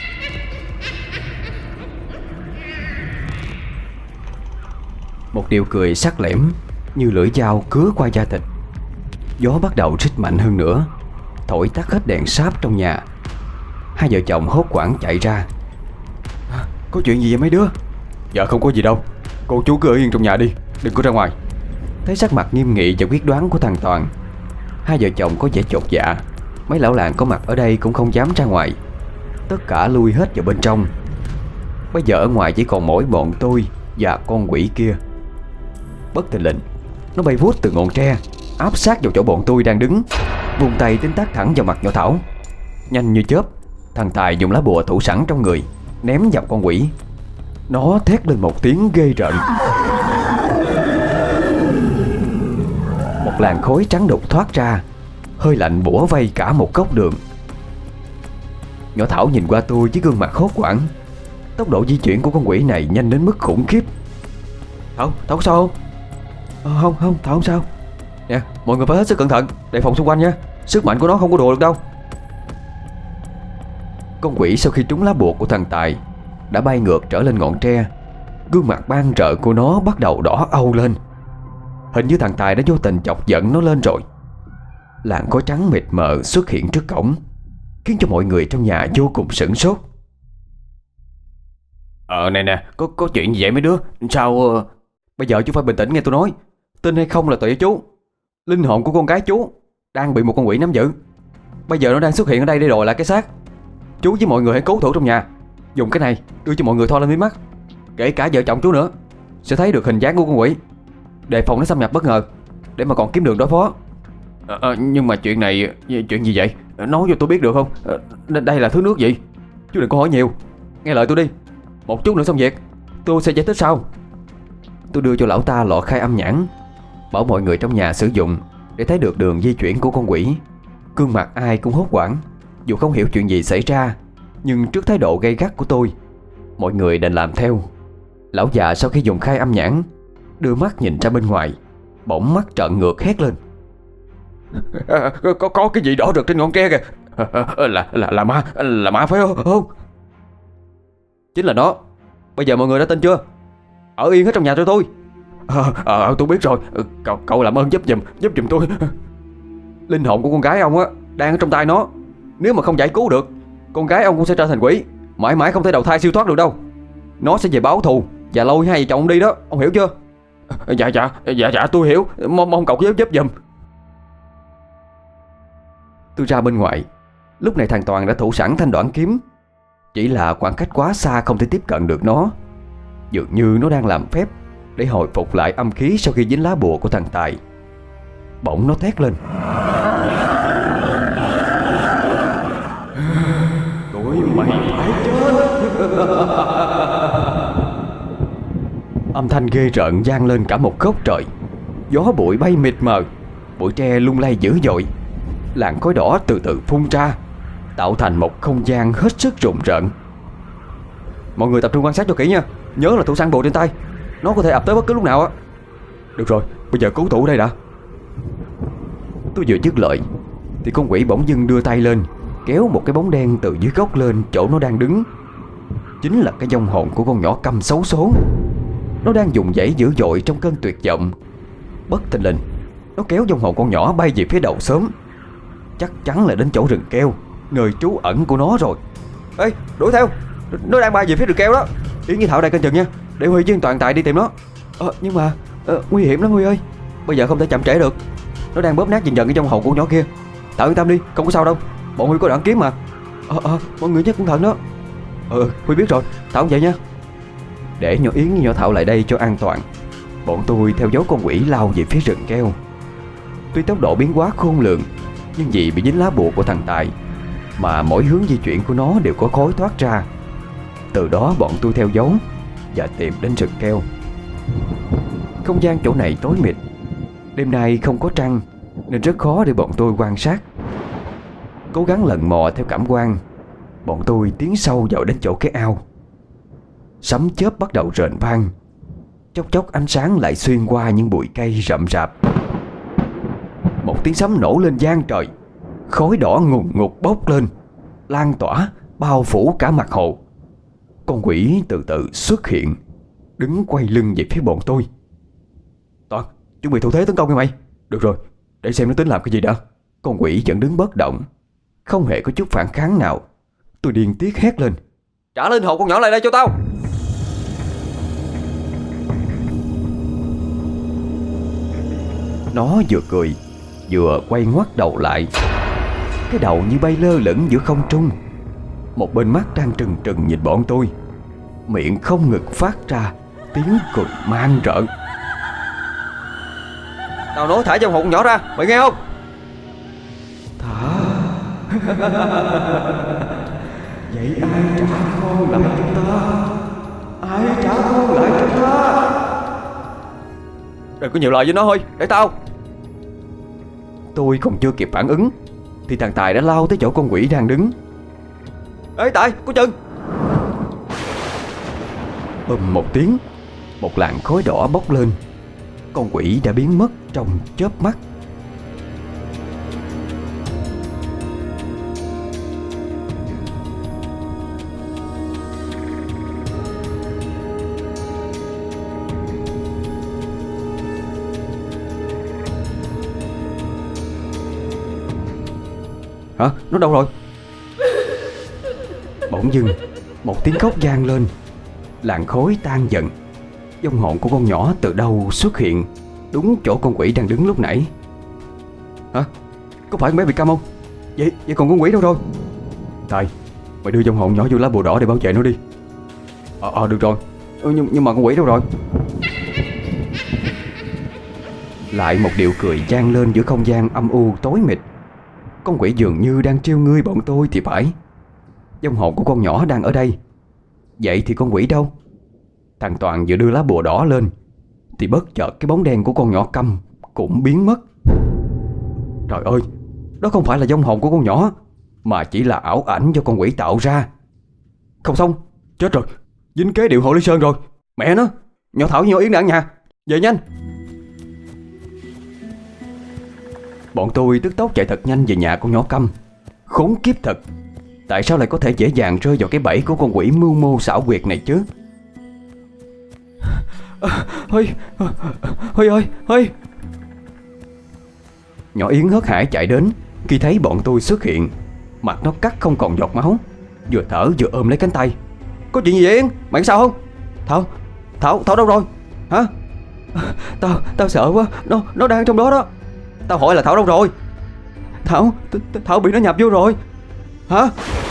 Một điều cười sắc lẻm như lưỡi dao cứa qua da thịt. Gió bắt đầu rít mạnh hơn nữa, thổi tắt hết đèn sáp trong nhà. Hai vợ chồng hốt hoảng chạy ra. Có chuyện gì vậy mấy đứa? Dạ không có gì đâu, cô chú cứ ở yên trong nhà đi, đừng có ra ngoài. Thấy sắc mặt nghiêm nghị và quyết đoán của thằng Toàn, hai vợ chồng có vẻ chột dạ. Mấy lão làng có mặt ở đây cũng không dám ra ngoài, tất cả lui hết vào bên trong. Bây giờ ở ngoài chỉ còn mỗi bọn tôi và con quỷ kia. Bất thình lình, nó bay vút từ ngọn tre, áp sát vào chỗ bọn tôi đang đứng, vung tay tính tác thẳng vào mặt nhỏ Thảo. Nhanh như chớp, thằng Tài dùng lá bùa thủ sẵn trong người ném vào con quỷ. Nó thét lên một tiếng ghê rợn. Một làn khói trắng đục thoát ra, hơi lạnh bủa vây cả một góc đường. Nhỏ Thảo nhìn qua tôi với gương mặt hốt hoảng. Tốc độ di chuyển của con quỷ này nhanh đến mức khủng khiếp. Thảo có sao không? Không, Thảo không sao. Nè, mọi người phải hết sức cẩn thận, đề phòng xung quanh nha. Sức mạnh của nó không có đùa được đâu. Con quỷ sau khi trúng lá bùa của thằng Tài đã bay ngược trở lên ngọn tre. Gương mặt ban rợ của nó bắt đầu đỏ âu lên. Hình như thằng Tài đã vô tình chọc giận nó lên rồi. Làn khói trắng mịt mờ xuất hiện trước cổng, khiến cho mọi người trong nhà vô cùng sửng sốt. Nè, có chuyện gì vậy mấy đứa? Sao... Bây giờ chú phải bình tĩnh nghe tôi nói. Tin hay không là tùy chú. Linh hồn của con gái chú đang bị một con quỷ nắm giữ. Bây giờ nó đang xuất hiện ở đây để đòi lại cái xác. Chú với mọi người hãy cố thủ trong nhà. Dùng cái này đưa cho mọi người thoa lên mí mắt. Kể cả vợ chồng chú nữa sẽ thấy được hình dáng của con quỷ, đề phòng nó xâm nhập bất ngờ, để mà còn kiếm đường đối phó. Nhưng mà chuyện này... Chuyện gì vậy? Nói cho tôi biết được không? Đây là thứ nước gì? Chú đừng có hỏi nhiều, nghe lời tôi đi. Một chút nữa xong việc, tôi sẽ giải thích sau. Tôi đưa cho lão ta lọ khai âm nhãn, bảo mọi người trong nhà sử dụng để thấy được đường di chuyển của con quỷ. Gương mặt ai cũng hốt hoảng, dù không hiểu chuyện gì xảy ra, nhưng trước thái độ gay gắt của tôi, mọi người đành làm theo. Lão già sau khi dùng khai âm nhãn, đưa mắt nhìn ra bên ngoài, bỗng mắt trợn ngược hét lên. Có cái gì đỏ rực trên ngọn tre kìa. Là ma phải không? Chính là nó. Bây giờ mọi người đã tin chưa? Ở yên hết trong nhà cho tôi. Tôi biết rồi. Cậu làm ơn giúp giùm tôi. Linh hồn của con gái ông á đang ở trong tay nó. Nếu mà không giải cứu được, con gái ông cũng sẽ trở thành quỷ, mãi mãi không thể đầu thai siêu thoát được đâu. Nó sẽ về báo thù và lôi hai vợ chồng ông đi đó, ông hiểu chưa? Dạ tôi hiểu. Mong cậu giúp giùm. Tôi ra bên ngoài. Lúc này thằng Toàn đã thủ sẵn thanh đoản kiếm, chỉ là khoảng cách quá xa không thể tiếp cận được nó. Dường như nó đang làm phép để hồi phục lại âm khí sau khi dính lá bùa của thằng Tài. Bỗng nó thét lên. Tụi mày phải chết. Âm thanh ghê rợn vang lên cả một góc trời. Gió bụi bay mịt mờ, bụi tre lung lay dữ dội. Làn khói đỏ từ từ phun ra, tạo thành một không gian hết sức rùng rợn. Mọi người tập trung quan sát cho kỹ nha. Nhớ là thủ sẵn bùa trên tay, nó có thể ập tới bất cứ lúc nào á. Được rồi, bây giờ cứu thủ đây đã. Tôi vừa dứt lời thì con quỷ bỗng dưng đưa tay lên, kéo một cái bóng đen từ dưới gốc lên chỗ nó đang đứng. Chính là cái vong hồn của con nhỏ câm xấu số. Nó đang dùng dãy dữ dội trong cơn tuyệt vọng. Bất thình lình, nó kéo vong hồn con nhỏ bay về phía đầu xóm. Chắc chắn là đến chỗ rừng keo, nơi trú ẩn của nó rồi. Ê, đuổi theo, nó đang bay về phía rừng keo đó. Yến với Thảo đây canh chừng nha, để Huy với Toàn Tài đi tìm nó. Nhưng mà nguy hiểm lắm Huy ơi. Bây giờ không thể chậm trễ được. Nó đang bóp nát dần dần cái vong hồn của con nhỏ kia. Thảo yên tâm đi, không có sao đâu. Bọn Huy có đoạn kiếm mà. Mọi người nhắc cẩn thận đó. Huy biết rồi, Thảo vậy nha. Để nhỏ Yến với nhỏ Thảo lại đây cho an toàn, bọn tôi theo dấu con quỷ lao về phía rừng keo. Tuy tốc độ biến hóa khôn lường, nhưng vì bị dính lá bùa của thằng Tài mà mỗi hướng di chuyển của nó đều có khói thoát ra. Từ đó bọn tôi theo dấu và tìm đến rừng keo. Không gian chỗ này tối mịt, đêm nay không có trăng nên rất khó để bọn tôi quan sát. Cố gắng lần mò theo cảm quan, bọn tôi tiến sâu vào đến chỗ cái ao. Sấm chớp bắt đầu rền vang, chốc chốc ánh sáng lại xuyên qua những bụi cây rậm rạp. Một tiếng sấm nổ lên vang trời, khói đỏ ngùn ngụt bốc lên, lan tỏa bao phủ cả mặt hồ. Con quỷ từ từ xuất hiện, đứng quay lưng về phía bọn tôi. Toàn, chuẩn bị thủ thế tấn công nha mày. Được rồi, để xem nó tính làm cái gì đã. Con quỷ vẫn đứng bất động, không hề có chút phản kháng nào. Tôi điên tiết hét lên. Trả linh hồn con nhỏ lại đây cho tao. Nó vừa cười vừa quay ngoắt đầu lại. Cái đầu như bay lơ lửng giữa không trung. Một bên mắt đang trừng trừng nhìn bọn tôi, miệng không ngừng phát ra tiếng cười man rợ. Tao nói thả vong hồn nhỏ ra, mày nghe không? Thả. Vậy ai trả con lại cho ta? Ai trả con lại cho ta? Đừng có nhiều lời với nó thôi, để tao. Tôi còn chưa kịp phản ứng thì thằng Tài đã lao tới chỗ con quỷ đang đứng. Ê Tài, có chừng! Một tiếng, một làn khói đỏ bốc lên. Con quỷ đã biến mất trong chớp mắt. Hả? Nó đâu rồi? Bỗng dưng một tiếng khóc vang lên. Làn khói tan dần. Vong hồn của con nhỏ từ đâu xuất hiện đúng chỗ con quỷ đang đứng lúc nãy. Hả? Có phải con bé bị câm không? Vậy còn con quỷ đâu rồi? Tài, mày đưa vong hồn nhỏ vô lá bùa đỏ để bảo vệ nó đi. Được rồi. Nhưng mà con quỷ đâu rồi? Lại một điệu cười vang lên giữa không gian âm u tối mịt. Con quỷ dường như đang trêu ngươi bọn tôi thì phải. Vong hồn của con nhỏ đang ở đây. Vậy thì con quỷ đâu? Thằng Toàn vừa đưa lá bùa đỏ lên thì bất chợt cái bóng đen của con nhỏ Câm cũng biến mất. Trời ơi, đó không phải là vong hồn của con nhỏ, mà chỉ là ảo ảnh do con quỷ tạo ra. Không xong, chết rồi, dính kế điệu Hồ Ly Sơn rồi. Mẹ nó, nhỏ Thảo với nhỏ Yến đã ở nhà, về nhanh. Bọn tôi tức tốc chạy thật nhanh về nhà con nhỏ Câm. Khốn kiếp thật, tại sao lại có thể dễ dàng rơi vào cái bẫy của con quỷ mưu mô xảo quyệt này chứ? Huy ơi! Nhỏ Yến hớt hải chạy đến khi thấy bọn tôi xuất hiện. Mặt nó cắt không còn giọt máu, vừa thở vừa ôm lấy cánh tay. Có chuyện gì vậy Yến? Mày sao không? Thảo đâu rồi? Hả? Tao sợ quá, nó đang trong đó đó. Tao hỏi là Thảo đâu rồi? Thảo bị nó nhập vô rồi. Hả?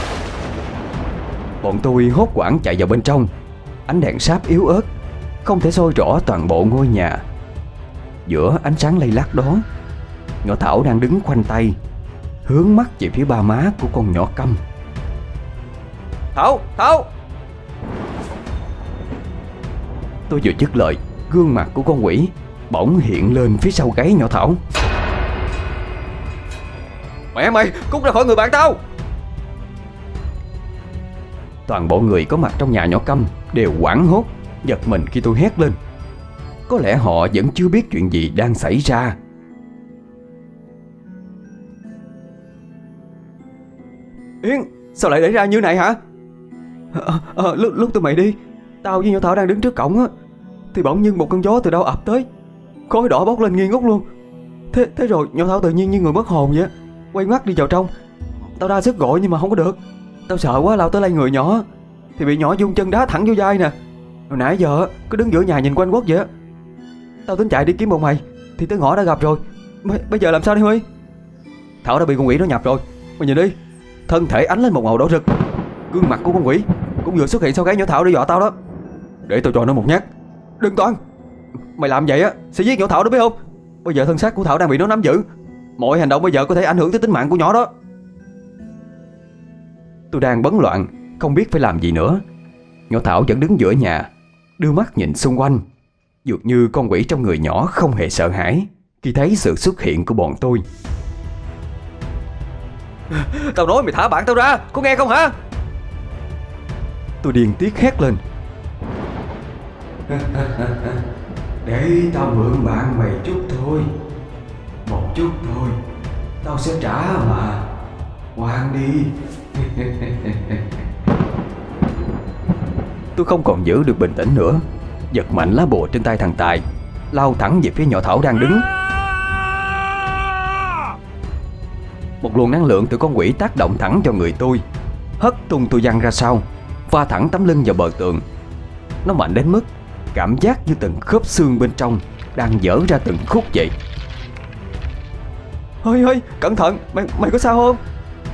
Bọn tôi hốt hoảng chạy vào bên trong. Ánh đèn sáp yếu ớt không thể soi rõ toàn bộ ngôi nhà. Giữa ánh sáng lay lắc đó, nhỏ Thảo đang đứng khoanh tay, hướng mắt về phía ba má của con nhỏ Câm. Thảo! Tôi vừa dứt lời, gương mặt của con quỷ bỗng hiện lên phía sau gáy nhỏ Thảo. Mẹ mày, cút ra khỏi người bạn tao! Toàn bộ người có mặt trong nhà nhỏ Câm đều hoảng hốt, giật mình khi tôi hét lên. Có lẽ họ vẫn chưa biết chuyện gì đang xảy ra. Yến, sao lại để ra như này hả? Lúc tụi mày đi, tao với nhỏ Thảo đang đứng trước cổng á, thì bỗng nhiên một cơn gió từ đâu ập tới, khói đỏ bốc lên nghi ngút luôn. Thế rồi nhỏ Thảo tự nhiên như người mất hồn vậy, quay ngoắt đi vào trong. Tao ra sức gọi nhưng mà không có được. Tao sợ quá lao tới lay người nhỏ, thì bị nhỏ vung chân đá thẳng vô vai nè. Hồi nãy giờ cứ đứng giữa nhà nhìn quanh quất vậy á. Tao tính chạy đi kiếm bọn mày thì tới ngõ đã gặp rồi. Bây giờ làm sao đi Huy? Thảo đã bị con quỷ nó nhập rồi. Mày nhìn đi, thân thể ánh lên một màu đỏ rực. Gương mặt của con quỷ cũng vừa xuất hiện sau gáy nhỏ Thảo để dọa tao đó. Để tao cho nó một nhát. Đừng Toàn, mày làm vậy á sẽ giết nhỏ Thảo đó biết không? Bây giờ thân xác của Thảo đang bị nó nắm giữ. Mọi hành động bây giờ có thể ảnh hưởng tới tính mạng của nhỏ đó. Tôi đang bấn loạn, không biết phải làm gì nữa. Nhỏ Thảo vẫn đứng giữa nhà, đưa mắt nhìn xung quanh, dường như con quỷ trong người nhỏ không hề sợ hãi khi thấy sự xuất hiện của bọn tôi. Tao nói mày thả bạn tao ra, có nghe không hả? Tôi điên tiết hét lên. Để tao mượn bạn mày chút thôi. Một chút thôi, tao sẽ trả mà. Ngoan đi. Tôi không còn giữ được bình tĩnh nữa, giật mạnh lá bùa trên tay thằng Tài, lao thẳng về phía nhỏ Thảo đang đứng. Một luồng năng lượng từ con quỷ tác động thẳng vào người tôi, hất tung tôi văng ra sau, va thẳng tấm lưng vào bờ tường. Nó mạnh đến mức cảm giác như từng khớp xương bên trong đang vỡ ra từng khúc vậy. Hơi, cẩn thận, mày có sao không?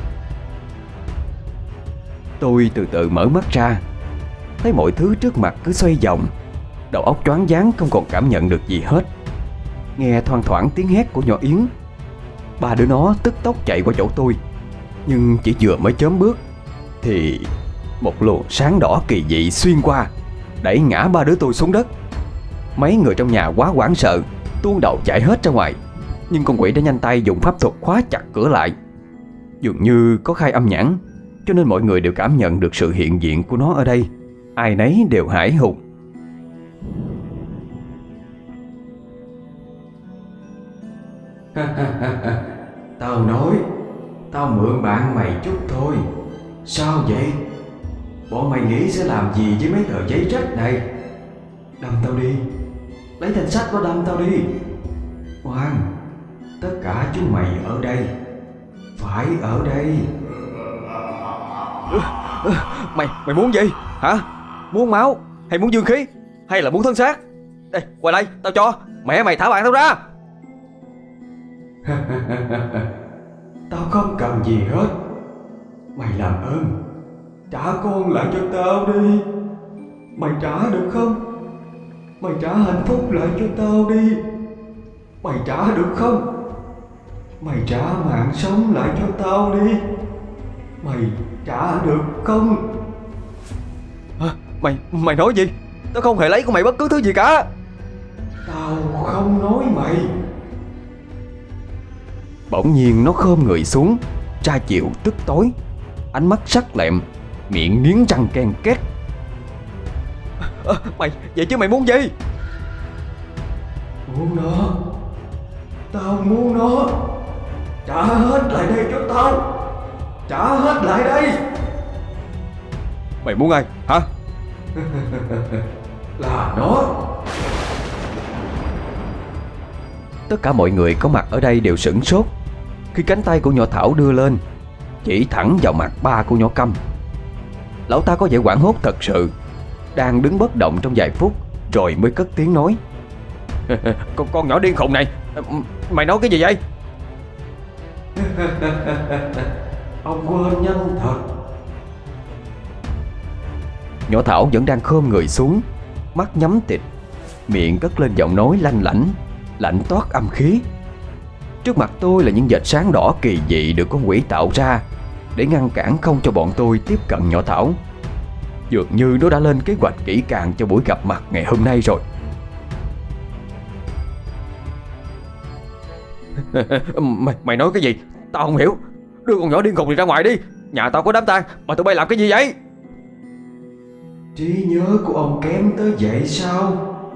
Tôi từ từ mở mắt ra, thấy mọi thứ trước mặt cứ xoay vòng, đầu óc choáng váng không còn cảm nhận được gì hết. Nghe thoang thoảng tiếng hét của nhỏ Yến. Ba đứa nó tức tốc chạy qua chỗ tôi, nhưng chỉ vừa mới chớm bước thì một luồng sáng đỏ kỳ dị xuyên qua, đẩy ngã ba đứa tôi xuống đất. Mấy người trong nhà quá hoảng sợ, tuôn đầu chạy hết ra ngoài. Nhưng con quỷ đã nhanh tay dùng pháp thuật khóa chặt cửa lại. Dường như có khai âm nhãn, cho nên mọi người đều cảm nhận được sự hiện diện của nó ở đây. Ai nấy đều hãi hùng. Tao nói, tao mượn bạn mày chút thôi. Sao vậy? Bọn mày nghĩ sẽ làm gì với mấy tờ giấy rách này? Đâm tao đi, lấy thanh sắt đó đâm tao đi. Khoan, tất cả chúng mày ở đây. Phải ở đây. Mày muốn gì hả? Muốn máu hay muốn dương khí, hay là muốn thân xác? Đây, qua đây, tao cho. Mẹ mày thả bạn tao ra. Tao không cần gì hết. Mày làm ơn trả con lại cho tao đi. Mày trả được không? Mày trả hạnh phúc lại cho tao đi. Mày trả được không? Mày trả mạng sống lại cho tao đi. Mày trả được không? Mày nói gì? Tao không hề lấy của mày bất cứ thứ gì cả. Tao không nói mày. Bỗng nhiên nó khom người xuống, tra chịu tức tối, ánh mắt sắc lẹm, miệng nghiến răng ken két. Mày, vậy chứ mày muốn gì? Muốn nó. Tao muốn nó. Trả hết lại đây cho tao. Trả hết lại đây. Mày muốn ai hả? Là nó. Tất cả mọi người có mặt ở đây đều sửng sốt khi cánh tay của nhỏ Thảo đưa lên, chỉ thẳng vào mặt ba của nhỏ Câm. Lão ta có vẻ hoảng hốt thật sự, đang đứng bất động trong vài phút rồi mới cất tiếng nói. Con nhỏ điên khùng này, mày nói cái gì vậy? Ông quên nhanh thật. Nhỏ Thảo vẫn đang khom người xuống, mắt nhắm tịt, miệng cất lên giọng nói lanh lảnh, lạnh toát âm khí. Trước mặt tôi là những vệt sáng đỏ kỳ dị được con quỷ tạo ra để ngăn cản không cho bọn tôi tiếp cận nhỏ Thảo. Dường như nó đã lên kế hoạch kỹ càng cho buổi gặp mặt ngày hôm nay rồi. Mày nói cái gì? Tao không hiểu. Đưa con nhỏ điên khùng này ra ngoài đi. Nhà tao có đám tang mà tụi bay làm cái gì vậy? Trí nhớ của ông kém tới vậy sao?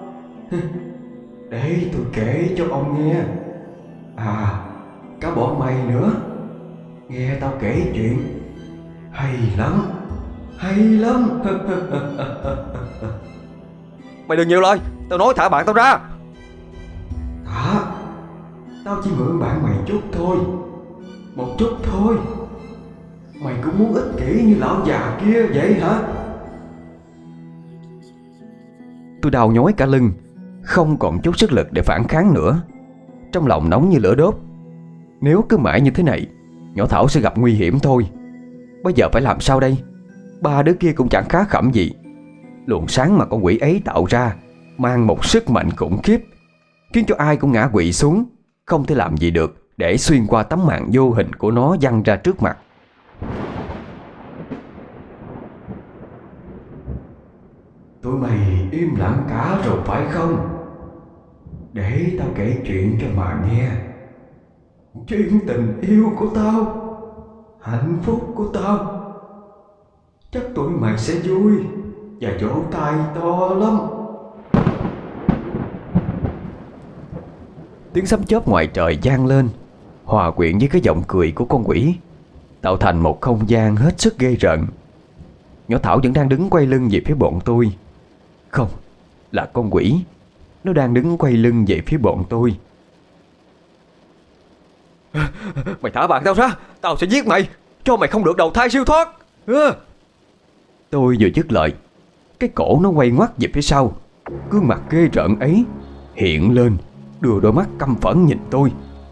Để tôi kể cho ông nghe. À, cả bọn mày nữa. Nghe tao kể chuyện. Hay lắm. Hay lắm. Mày đừng nhiều lời. Tao nói thả bạn tao ra. Thả. Tao chỉ mượn bạn mày chút thôi. Một chút thôi. Mày cũng muốn ích kỷ như lão già kia vậy hả? Tôi đau nhói cả lưng, không còn chút sức lực để phản kháng nữa. Trong lòng nóng như lửa đốt. Nếu cứ mãi như thế này, nhỏ Thảo sẽ gặp nguy hiểm thôi. Bây giờ phải làm sao đây? Ba đứa kia cũng chẳng khá khẩm gì. Luồng sáng mà con quỷ ấy tạo ra mang một sức mạnh khủng khiếp, khiến cho ai cũng ngã quỵ xuống, không thể làm gì được để xuyên qua tấm màn vô hình của nó giăng ra trước mặt. Tụi mày im lặng cả rồi phải không? Để tao kể chuyện cho mà nghe. Chuyện tình yêu của tao, hạnh phúc của tao. Chắc tụi mày sẽ vui và vỗ tay to lắm. Tiếng sấm chớp ngoài trời vang lên, hòa quyện với cái giọng cười của con quỷ, tạo thành một không gian hết sức ghê rợn. Nhỏ Thảo vẫn đang đứng quay lưng về phía bọn tôi. Không, là con quỷ. Nó đang đứng quay lưng về phía bọn tôi. Mày thả bạn tao ra, tao sẽ giết mày, cho mày không được đầu thai siêu thoát. Tôi vừa dứt lời, cái cổ nó quay ngoắt về phía sau. Gương mặt ghê rợn ấy hiện lên, đưa đôi mắt căm phẫn nhìn tôi.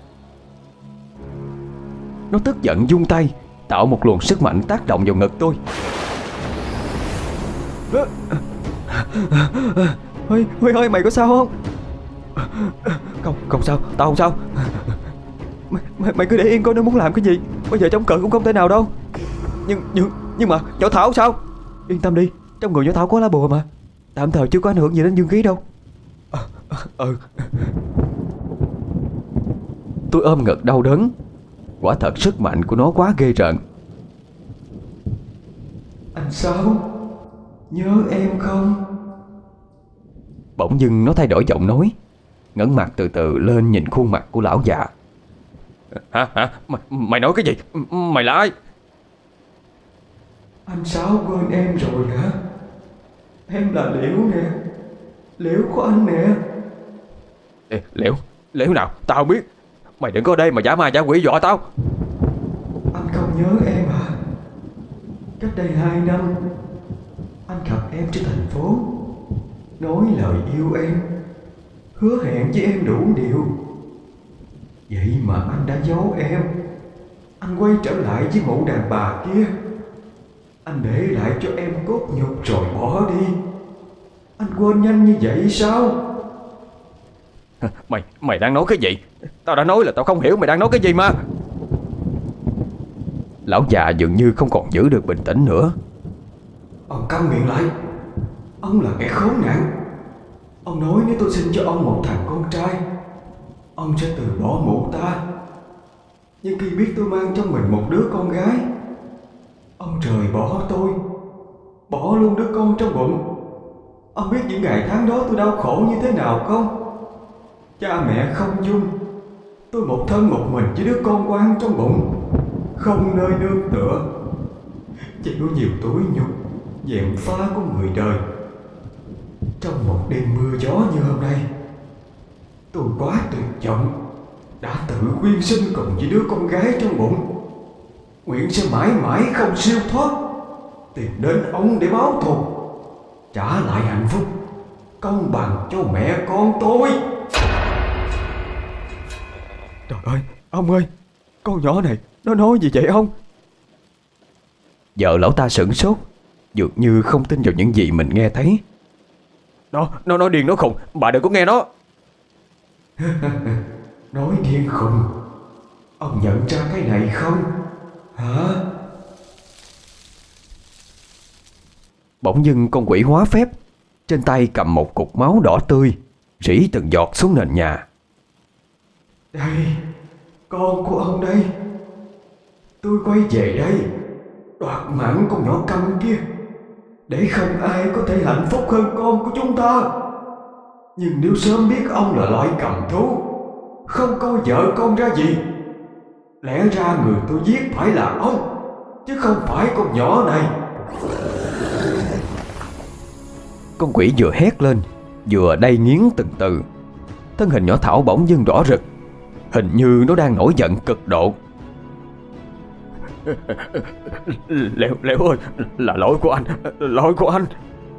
Nó tức giận vung tay, tạo một luồng sức mạnh tác động vào ngực tôi. Huy ơi, mày có sao không? Không sao, tao không sao. Mày cứ để yên coi nó muốn làm cái gì. Bây giờ chống cự cũng không thể nào đâu. Nhưng mà nhỏ Thảo sao? Yên tâm đi, trong người nhỏ Thảo có lá bùa mà. Tạm thời chưa có ảnh hưởng gì đến dương khí đâu. Tôi ôm ngực đau đớn. Quả thật sức mạnh của nó quá ghê rợn. Anh Sáu, nhớ em không? Bỗng dưng nó thay đổi giọng nói, ngẩng mặt từ từ lên nhìn khuôn mặt của lão già. Hả? Mày nói cái gì? Mày là ai? Anh Sáu quên em rồi hả? Em là Liễu nè, Liễu của anh nè. Ê, Liễu nào? Tao không biết. Mày đừng có ở đây mà giả ma giả quỷ dọa tao. Anh không nhớ em hả? Cách đây 2 năm, anh gặp em trên thành phố, nói lời yêu em, hứa hẹn với em đủ điều. Vậy mà anh đã giấu em. Anh quay trở lại với mụ đàn bà kia. Anh để lại cho em cốt nhục rồi bỏ đi. Anh quên nhanh như vậy sao? Mày đang nói cái gì? Tao đã nói là tao không hiểu mày đang nói cái gì mà. Lão già dường như không còn giữ được bình tĩnh nữa. Ông câm miệng lại. Ông là kẻ khốn nạn. Ông nói nếu tôi sinh cho ông một thằng con trai, ông sẽ từ bỏ mụ ta. Nhưng khi biết tôi mang trong mình một đứa con gái, ông rời bỏ tôi, bỏ luôn đứa con trong bụng. Ông biết những ngày tháng đó tôi đau khổ như thế nào không? Cha mẹ không chung, tôi một thân một mình với đứa con quan trong bụng, không nơi nương tựa, chịu nhiều tủi nhục gièm pha của người đời. Trong một đêm mưa gió như hôm nay, tôi quá tuyệt vọng, đã tự quyên sinh cùng với đứa con gái trong bụng, nguyện sẽ mãi mãi không siêu thoát, tìm đến ông để báo thù, trả lại hạnh phúc công bằng cho mẹ con tôi. Trời ơi, ông ơi, con nhỏ này nó nói gì vậy ông? Vợ lão ta sửng sốt, dường như không tin vào những gì mình nghe thấy. Nó nói điên nó khùng, bà đừng có nghe nó. Nói điên khùng? Ông nhận ra cái này không? Hả? Bỗng dưng con quỷ hóa phép trên tay cầm một cục máu đỏ tươi, rỉ từng giọt xuống nền nhà. Đây, con của ông đây. Tôi quay về đây, đoạt mạng con nhỏ câm kia, để không ai có thể hạnh phúc hơn con của chúng ta. Nhưng nếu sớm biết ông là loại cầm thú, không coi vợ con ra gì, lẽ ra người tôi giết phải là ông, chứ không phải con nhỏ này. Con quỷ vừa hét lên, vừa đay nghiến từng từ. Thân hình nhỏ Thảo bỗng dưng đỏ rực, hình như nó đang nổi giận cực độ. Liễu ơi, là lỗi của anh, lỗi của anh.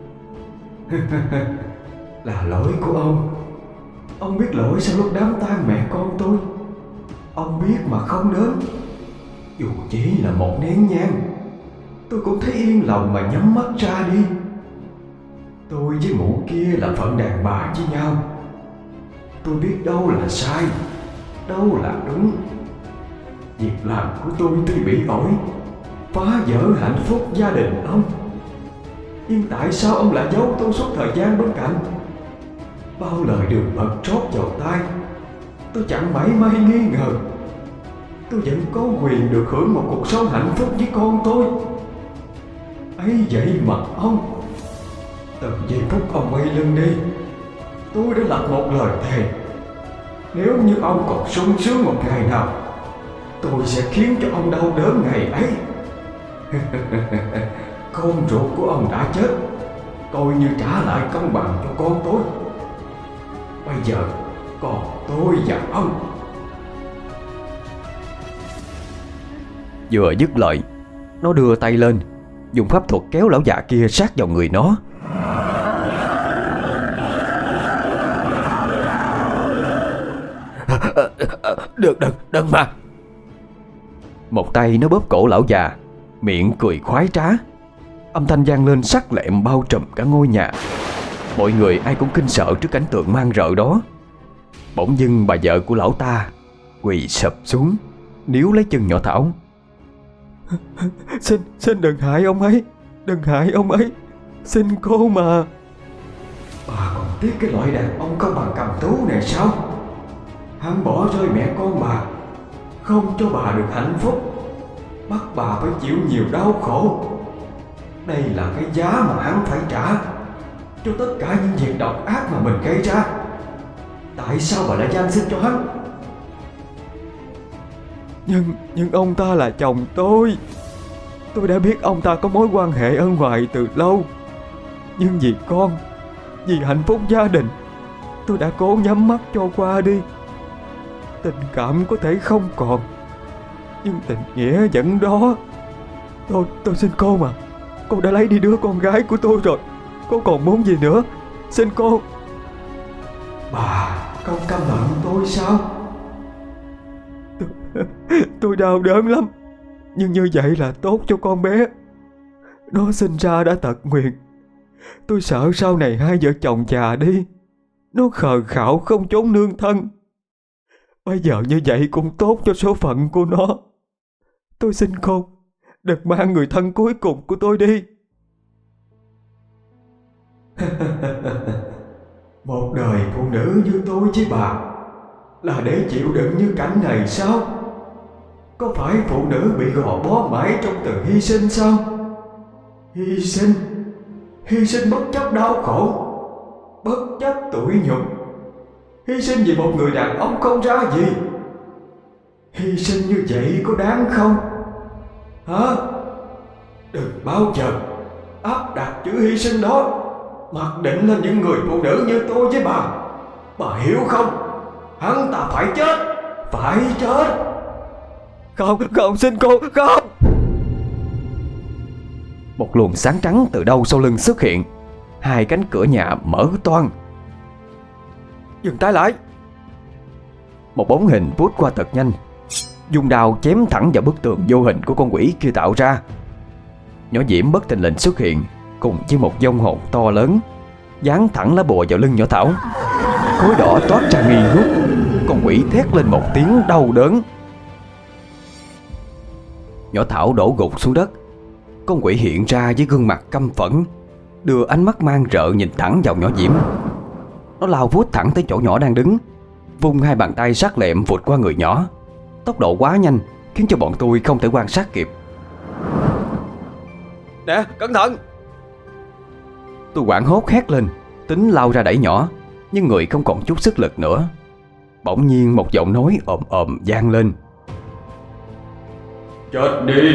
Là lỗi của ông. Ông biết lỗi sau lúc đám tang mẹ con tôi. Ông biết mà không đến. Dù chỉ là một nén nhang, tôi cũng thấy yên lòng mà nhắm mắt ra đi. Tôi với mụ kia là phận đàn bà với nhau. Tôi biết đâu là sai, đâu là đúng. Việc làm của tôi tuy bị ổi, phá vỡ hạnh phúc gia đình ông, nhưng tại sao ông lại giấu tôi suốt thời gian bên cạnh? Bao lời đường mật trót vào tai, tôi chẳng mảy may nghi ngờ. Tôi vẫn có quyền được hưởng một cuộc sống hạnh phúc với con tôi. Ấy vậy mà ông, từ giây phút ông quay lưng đi, tôi đã lập một lời thề. Nếu như ông còn sung sướng một ngày nào, tôi sẽ khiến cho ông đau đớn ngày ấy. Con ruột của ông đã chết, coi như trả lại công bằng cho con tôi. Bây giờ còn tôi và ông. Vừa dứt lời, nó đưa tay lên, dùng pháp thuật kéo lão già kia sát vào người nó. Đừng mà. Một tay nó bóp cổ lão già, miệng cười khoái trá. Âm thanh vang lên sắc lẹm bao trùm cả ngôi nhà. Mọi người ai cũng kinh sợ trước cảnh tượng man rợ đó. Bỗng dưng bà vợ của lão ta quỳ sụp xuống, níu lấy chân nhỏ Thảo. Xin đừng hại ông ấy, đừng hại ông ấy, xin cô mà. Bà còn tiếc cái loại đàn ông không bằng cầm thú này sao? Hắn bỏ rơi mẹ con bà, không cho bà được hạnh phúc, bắt bà phải chịu nhiều đau khổ. Đây là cái giá mà hắn phải trả cho tất cả những việc độc ác mà mình gây ra. Tại sao bà lại van xin cho hắn? Nhưng ông ta là chồng tôi. Tôi đã biết ông ta có mối quan hệ ở ngoài từ lâu, nhưng vì con, vì hạnh phúc gia đình, tôi đã cố nhắm mắt cho qua đi. Tình cảm có thể không còn, nhưng tình nghĩa vẫn đó. Tôi xin cô mà. Cô đã lấy đi đứa con gái của tôi rồi, cô còn muốn gì nữa? Xin cô. Bà không căm hận tôi sao? Tôi đau đớn lắm, nhưng như vậy là tốt cho con bé. Nó sinh ra đã tật nguyền. Tôi sợ sau này hai vợ chồng già đi, nó khờ khạo không chốn nương thân. Bây giờ như vậy cũng tốt cho số phận của nó. Tôi xin cô, đừng mang người thân cuối cùng của tôi đi. Một đời phụ nữ như tôi với bà là để chịu đựng như cảnh này sao? Có phải phụ nữ bị gò bó mãi trong từ hy sinh sao? Hy sinh bất chấp đau khổ, bất chấp tủi nhục, hy sinh vì một người đàn ông không ra gì. Hy sinh như vậy có đáng không? Hả? Đừng bao giờ áp đặt chữ hy sinh đó mặc định lên những người phụ nữ như tôi với bà. Bà hiểu không? Hắn ta phải chết, phải chết. Không, xin cô, không. Một luồng sáng trắng từ đâu sau lưng xuất hiện. Hai cánh cửa nhà mở toang. Dừng tay lại. Một bóng hình vút qua thật nhanh, dùng đao chém thẳng vào bức tường vô hình của con quỷ kia tạo ra. Nhỏ Diễm bất thình lình xuất hiện cùng với một vong hồn to lớn, giáng thẳng lá bùa vào lưng nhỏ Thảo. Khối đỏ toát ra nghi ngút. Con quỷ thét lên một tiếng đau đớn. Nhỏ Thảo đổ gục xuống đất. Con quỷ hiện ra với gương mặt căm phẫn, đưa ánh mắt mang rợ nhìn thẳng vào nhỏ Diễm. Nó lao vút thẳng tới chỗ nhỏ đang đứng, vung hai bàn tay sắc lẹm vụt qua người nhỏ. Tốc độ quá nhanh khiến cho bọn tôi không thể quan sát kịp. Nè, cẩn thận! Tôi hoảng hốt hét lên, tính lao ra đẩy nhỏ, nhưng người không còn chút sức lực nữa. Bỗng nhiên một giọng nói ồm ồm vang lên. Chết đi!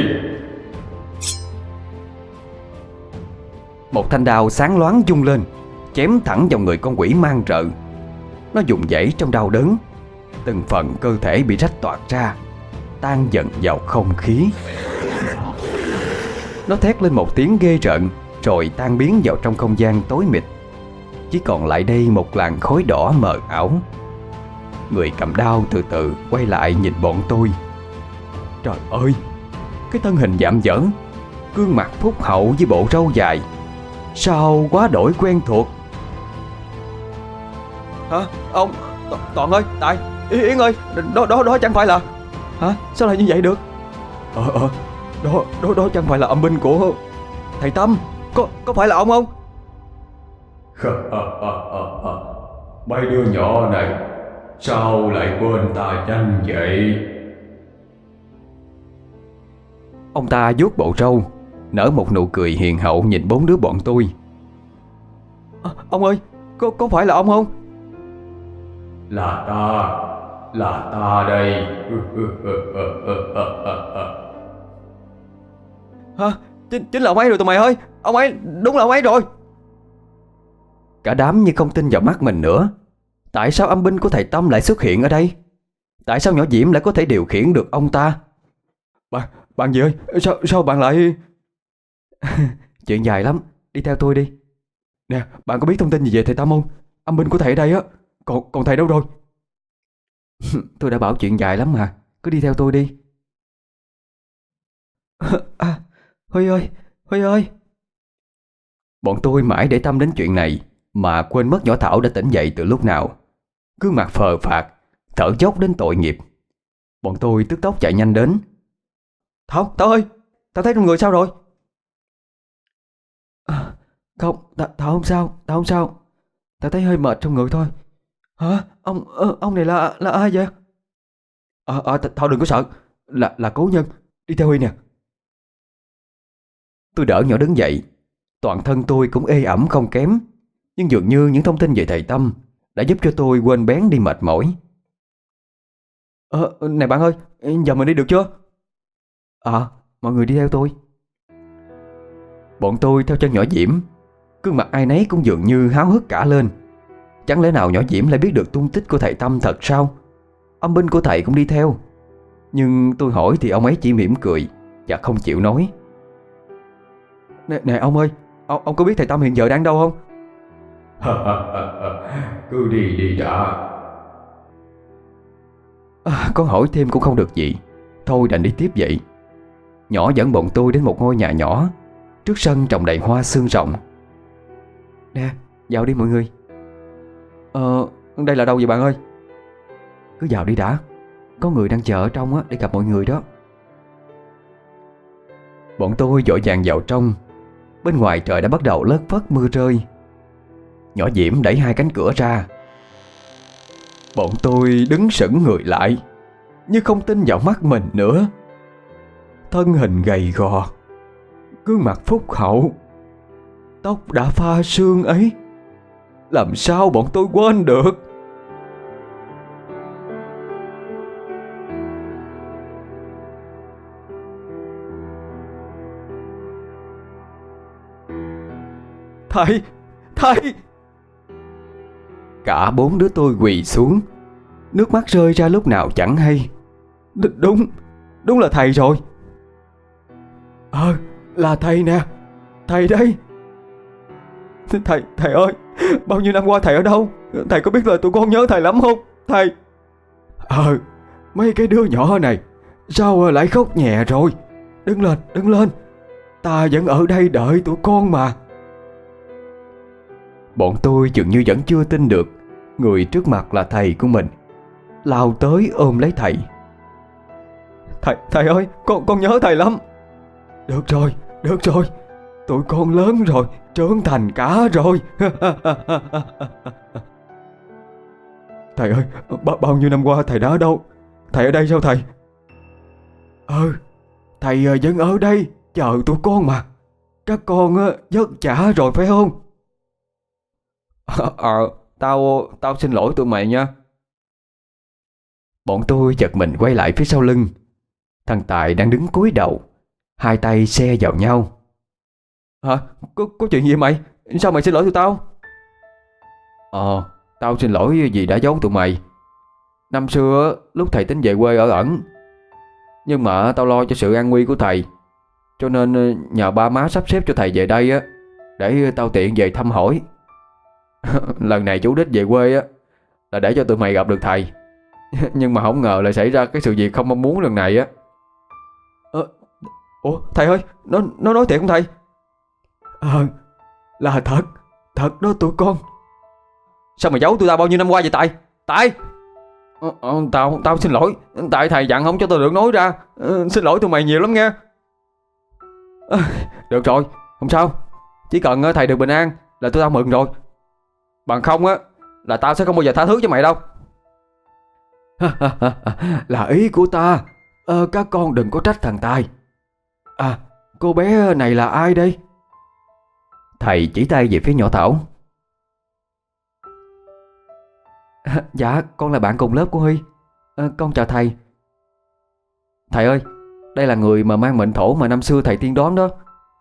Một thanh đao sáng loáng vung lên, chém thẳng vào người con quỷ mang rợ. Nó vùng vẫy trong đau đớn, từng phần cơ thể bị rách toạc ra, tan dần vào không khí. Nó thét lên một tiếng ghê rợn, rồi tan biến vào trong không gian tối mịt. Chỉ còn lại đây một làn khói đỏ mờ ảo. Người cầm đao từ từ quay lại nhìn bọn tôi. Trời ơi, cái thân hình dạm dở, gương mặt phúc hậu với bộ râu dài, sao quá đổi quen thuộc. Hả? Ông Toàn ơi, Tài, Yến ơi, đó chẳng phải là... Hả? Sao lại như vậy được? Đó chẳng phải là âm binh của thầy Tâm. Có phải là ông không? Mấy đứa nhỏ này sao lại quên ta nhanh vậy? Ông ta vuốt bộ râu, nở một nụ cười hiền hậu nhìn bốn đứa bọn tôi. Ông ơi, có phải là ông không? Là ta đây. Hả? Chính là ông ấy rồi tụi mày ơi. Ông ấy, đúng là ông ấy rồi. Cả đám như không tin vào mắt mình nữa. Tại sao âm binh của thầy Tâm lại xuất hiện ở đây? Tại sao nhỏ Diễm lại có thể điều khiển được ông ta? Bạn gì ơi, sao bạn lại... Chuyện dài lắm, đi theo tôi đi. Nè, bạn có biết thông tin gì về thầy Tâm không? Âm binh của thầy ở đây á. Còn thầy đâu rồi? Tôi đã bảo chuyện dài lắm mà, cứ đi theo tôi đi. Huy ơi. Bọn tôi mãi để tâm đến chuyện này mà quên mất nhỏ Thảo đã tỉnh dậy từ lúc nào. Gương mặt phờ phạc, thở dốc đến tội nghiệp. Bọn tôi tức tốc chạy nhanh đến. Thảo ơi, tao thấy trong người sao rồi? Không, Thảo không sao. Tao thấy hơi mệt trong người thôi. Hả? Ông này là ai vậy? Thôi đừng có sợ. Là cố nhân đi theo Huy nè. Tôi đỡ nhỏ đứng dậy. Toàn thân tôi cũng ê ẩm không kém. Nhưng dường như những thông tin về thầy Tâm đã giúp cho tôi quên bén đi mệt mỏi. Này bạn ơi, giờ mình đi được chưa? Mọi người đi theo tôi. Bọn tôi theo chân nhỏ Diễm. Gương mặt ai nấy cũng dường như háo hức cả lên. Chẳng lẽ nào nhỏ Diễm lại biết được tung tích của thầy Tâm thật sao? Âm binh của thầy cũng đi theo. Nhưng tôi hỏi thì ông ấy chỉ mỉm cười và không chịu nói. Nè ông ơi, ông có biết thầy Tâm hiện giờ đang đâu không? Cứ đi đi đã. Con hỏi thêm cũng không được gì. Thôi đành đi tiếp vậy. Nhỏ dẫn bọn tôi đến một ngôi nhà nhỏ. Trước sân trồng đầy hoa xương rồng. Nè, vào đi mọi người. Đây là đâu vậy bạn ơi? Cứ vào đi đã. Có người đang chờ ở trong á, để gặp mọi người đó. Bọn tôi vội vàng vào trong. Bên ngoài trời đã bắt đầu lất phất mưa rơi. Nhỏ Diễm đẩy hai cánh cửa ra. Bọn tôi đứng sững người lại, như không tin vào mắt mình nữa. Thân hình gầy gò, gương mặt phúc hậu, tóc đã pha sương ấy, làm sao bọn tôi quên được? Thầy! Cả bốn đứa tôi quỳ xuống, nước mắt rơi ra lúc nào chẳng hay. Đúng là thầy rồi. Là thầy nè, thầy đây. Thầy ơi, bao nhiêu năm qua thầy ở đâu? Thầy có biết là tụi con nhớ thầy lắm không? Thầy. Mấy cái đứa nhỏ này sao lại khóc nhè rồi? Đứng lên. Ta vẫn ở đây đợi tụi con mà. Bọn tôi dường như vẫn chưa tin được người trước mặt là thầy của mình, lao tới ôm lấy thầy. Thầy ơi, con nhớ thầy lắm. Được rồi, tụi con lớn rồi, trưởng thành cả rồi. Thầy ơi, bao nhiêu năm qua thầy đã ở đâu? Thầy ở đây sao thầy? Thầy vẫn ở đây chờ tụi con mà. Các con vất vả rồi phải không? Tao xin lỗi tụi mày nha. Bọn tôi giật mình quay lại phía sau lưng. Thằng Tài đang đứng cúi đầu, hai tay xe vào nhau. Hả? Có chuyện gì mày? Sao mày xin lỗi tụi tao? Tao xin lỗi vì đã giấu tụi mày. Năm xưa lúc thầy tính về quê ở ẩn, nhưng mà tao lo cho sự an nguy của thầy, cho nên nhờ ba má sắp xếp cho thầy về đây á, để tao tiện về thăm hỏi. Lần này chủ đích về quê á là để cho tụi mày gặp được thầy. Nhưng mà không ngờ lại xảy ra cái sự việc không mong muốn lần này á. Thầy ơi, nó nói thiệt không thầy? Là thật đó tụi con. Sao mày giấu tụi tao bao nhiêu năm qua vậy Tài? Tao xin lỗi. Tại thầy dặn không cho tao được nói ra. Xin lỗi tụi mày nhiều lắm nghe. Được rồi, không sao. Chỉ cần thầy được bình an là tụi tao mừng rồi. Bằng không á là tao sẽ không bao giờ tha thứ cho mày đâu. Là ý của ta. Các con đừng có trách thằng Tài. Cô bé này là ai đây? Thầy chỉ tay về phía nhỏ Thảo. Dạ, con là bạn cùng lớp của Huy. Con chào thầy. Thầy ơi, đây là người mà mang mệnh thổ mà năm xưa thầy tiên đoán đó.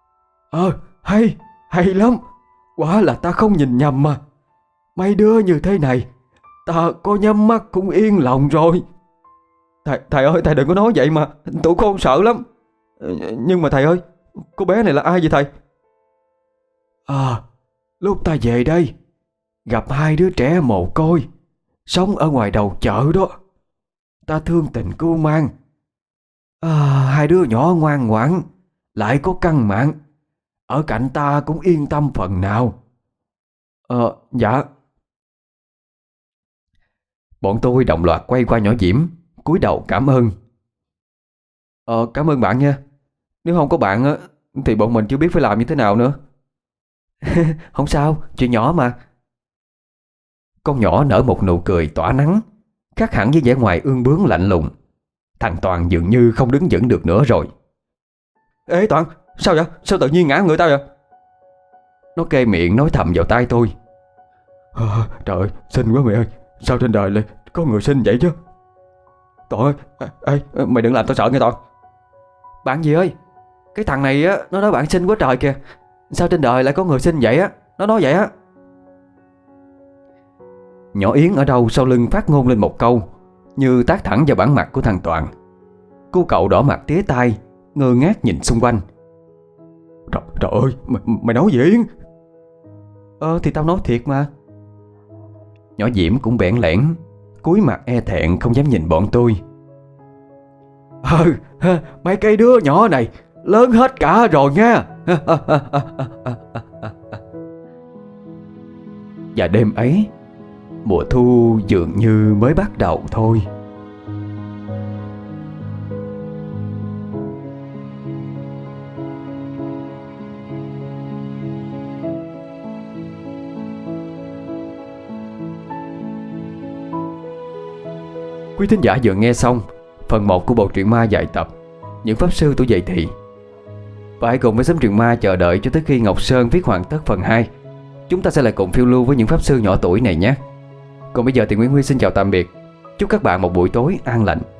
Hay lắm. Quả là ta không nhìn nhầm mà. Mấy đứa như thế này ta có nhắm mắt cũng yên lòng rồi. Thầy ơi, thầy đừng có nói vậy mà, tụi con sợ lắm. Nhưng mà thầy ơi, cô bé này là ai vậy thầy? Lúc ta về đây gặp hai đứa trẻ mồ côi sống ở ngoài đầu chợ đó. Ta thương tình cưu mang. Hai đứa nhỏ ngoan ngoãn, lại có căn mạng, ở cạnh ta cũng yên tâm phần nào. Dạ. Bọn tôi đồng loạt quay qua nhỏ Diễm, cúi đầu cảm ơn. Cảm ơn bạn nha. Nếu không có bạn á thì bọn mình chưa biết phải làm như thế nào nữa. Không sao, chuyện nhỏ mà. Con nhỏ nở một nụ cười tỏa nắng, khác hẳn với vẻ ngoài ương bướng lạnh lùng. Thằng Toàn dường như không đứng vững được nữa rồi. Ê Toàn, sao vậy? Sao tự nhiên ngã người tao vậy? Nó kê miệng nói thầm vào tai tôi. Trời ơi, xinh quá mày ơi. Sao trên đời lại có người xinh vậy chứ? Toàn ơi, mày đừng làm tao sợ nghe Toàn. Bạn gì ơi, cái thằng này á, nó nói bạn xinh quá trời kìa. Sao trên đời lại có người xinh vậy á? Nó nói vậy á. Nhỏ Yến ở đâu sau lưng phát ngôn lên một câu, như tát thẳng vào bản mặt của thằng Toàn. Cô cậu đỏ mặt tía tai, ngơ ngác nhìn xung quanh. Trời ơi, mày nói gì Yến? Thì tao nói thiệt mà. Nhỏ Diễm cũng bẽn lẽn, cúi mặt e thẹn không dám nhìn bọn tôi. Mấy cái đứa nhỏ này lớn hết cả rồi nha. Và đêm ấy, mùa thu dường như mới bắt đầu thôi. Quý thính giả vừa nghe xong phần 1 của bộ truyện ma dài tập Những Pháp Sư Tuổi Dậy Thì. Và hãy cùng với Xóm Truyện Ma chờ đợi cho tới khi Ngọc Sơn viết hoàn tất phần 2. Chúng ta sẽ lại cùng phiêu lưu với những pháp sư nhỏ tuổi này nhé. Còn bây giờ thì Nguyễn Huy xin chào tạm biệt. Chúc các bạn một buổi tối an lành.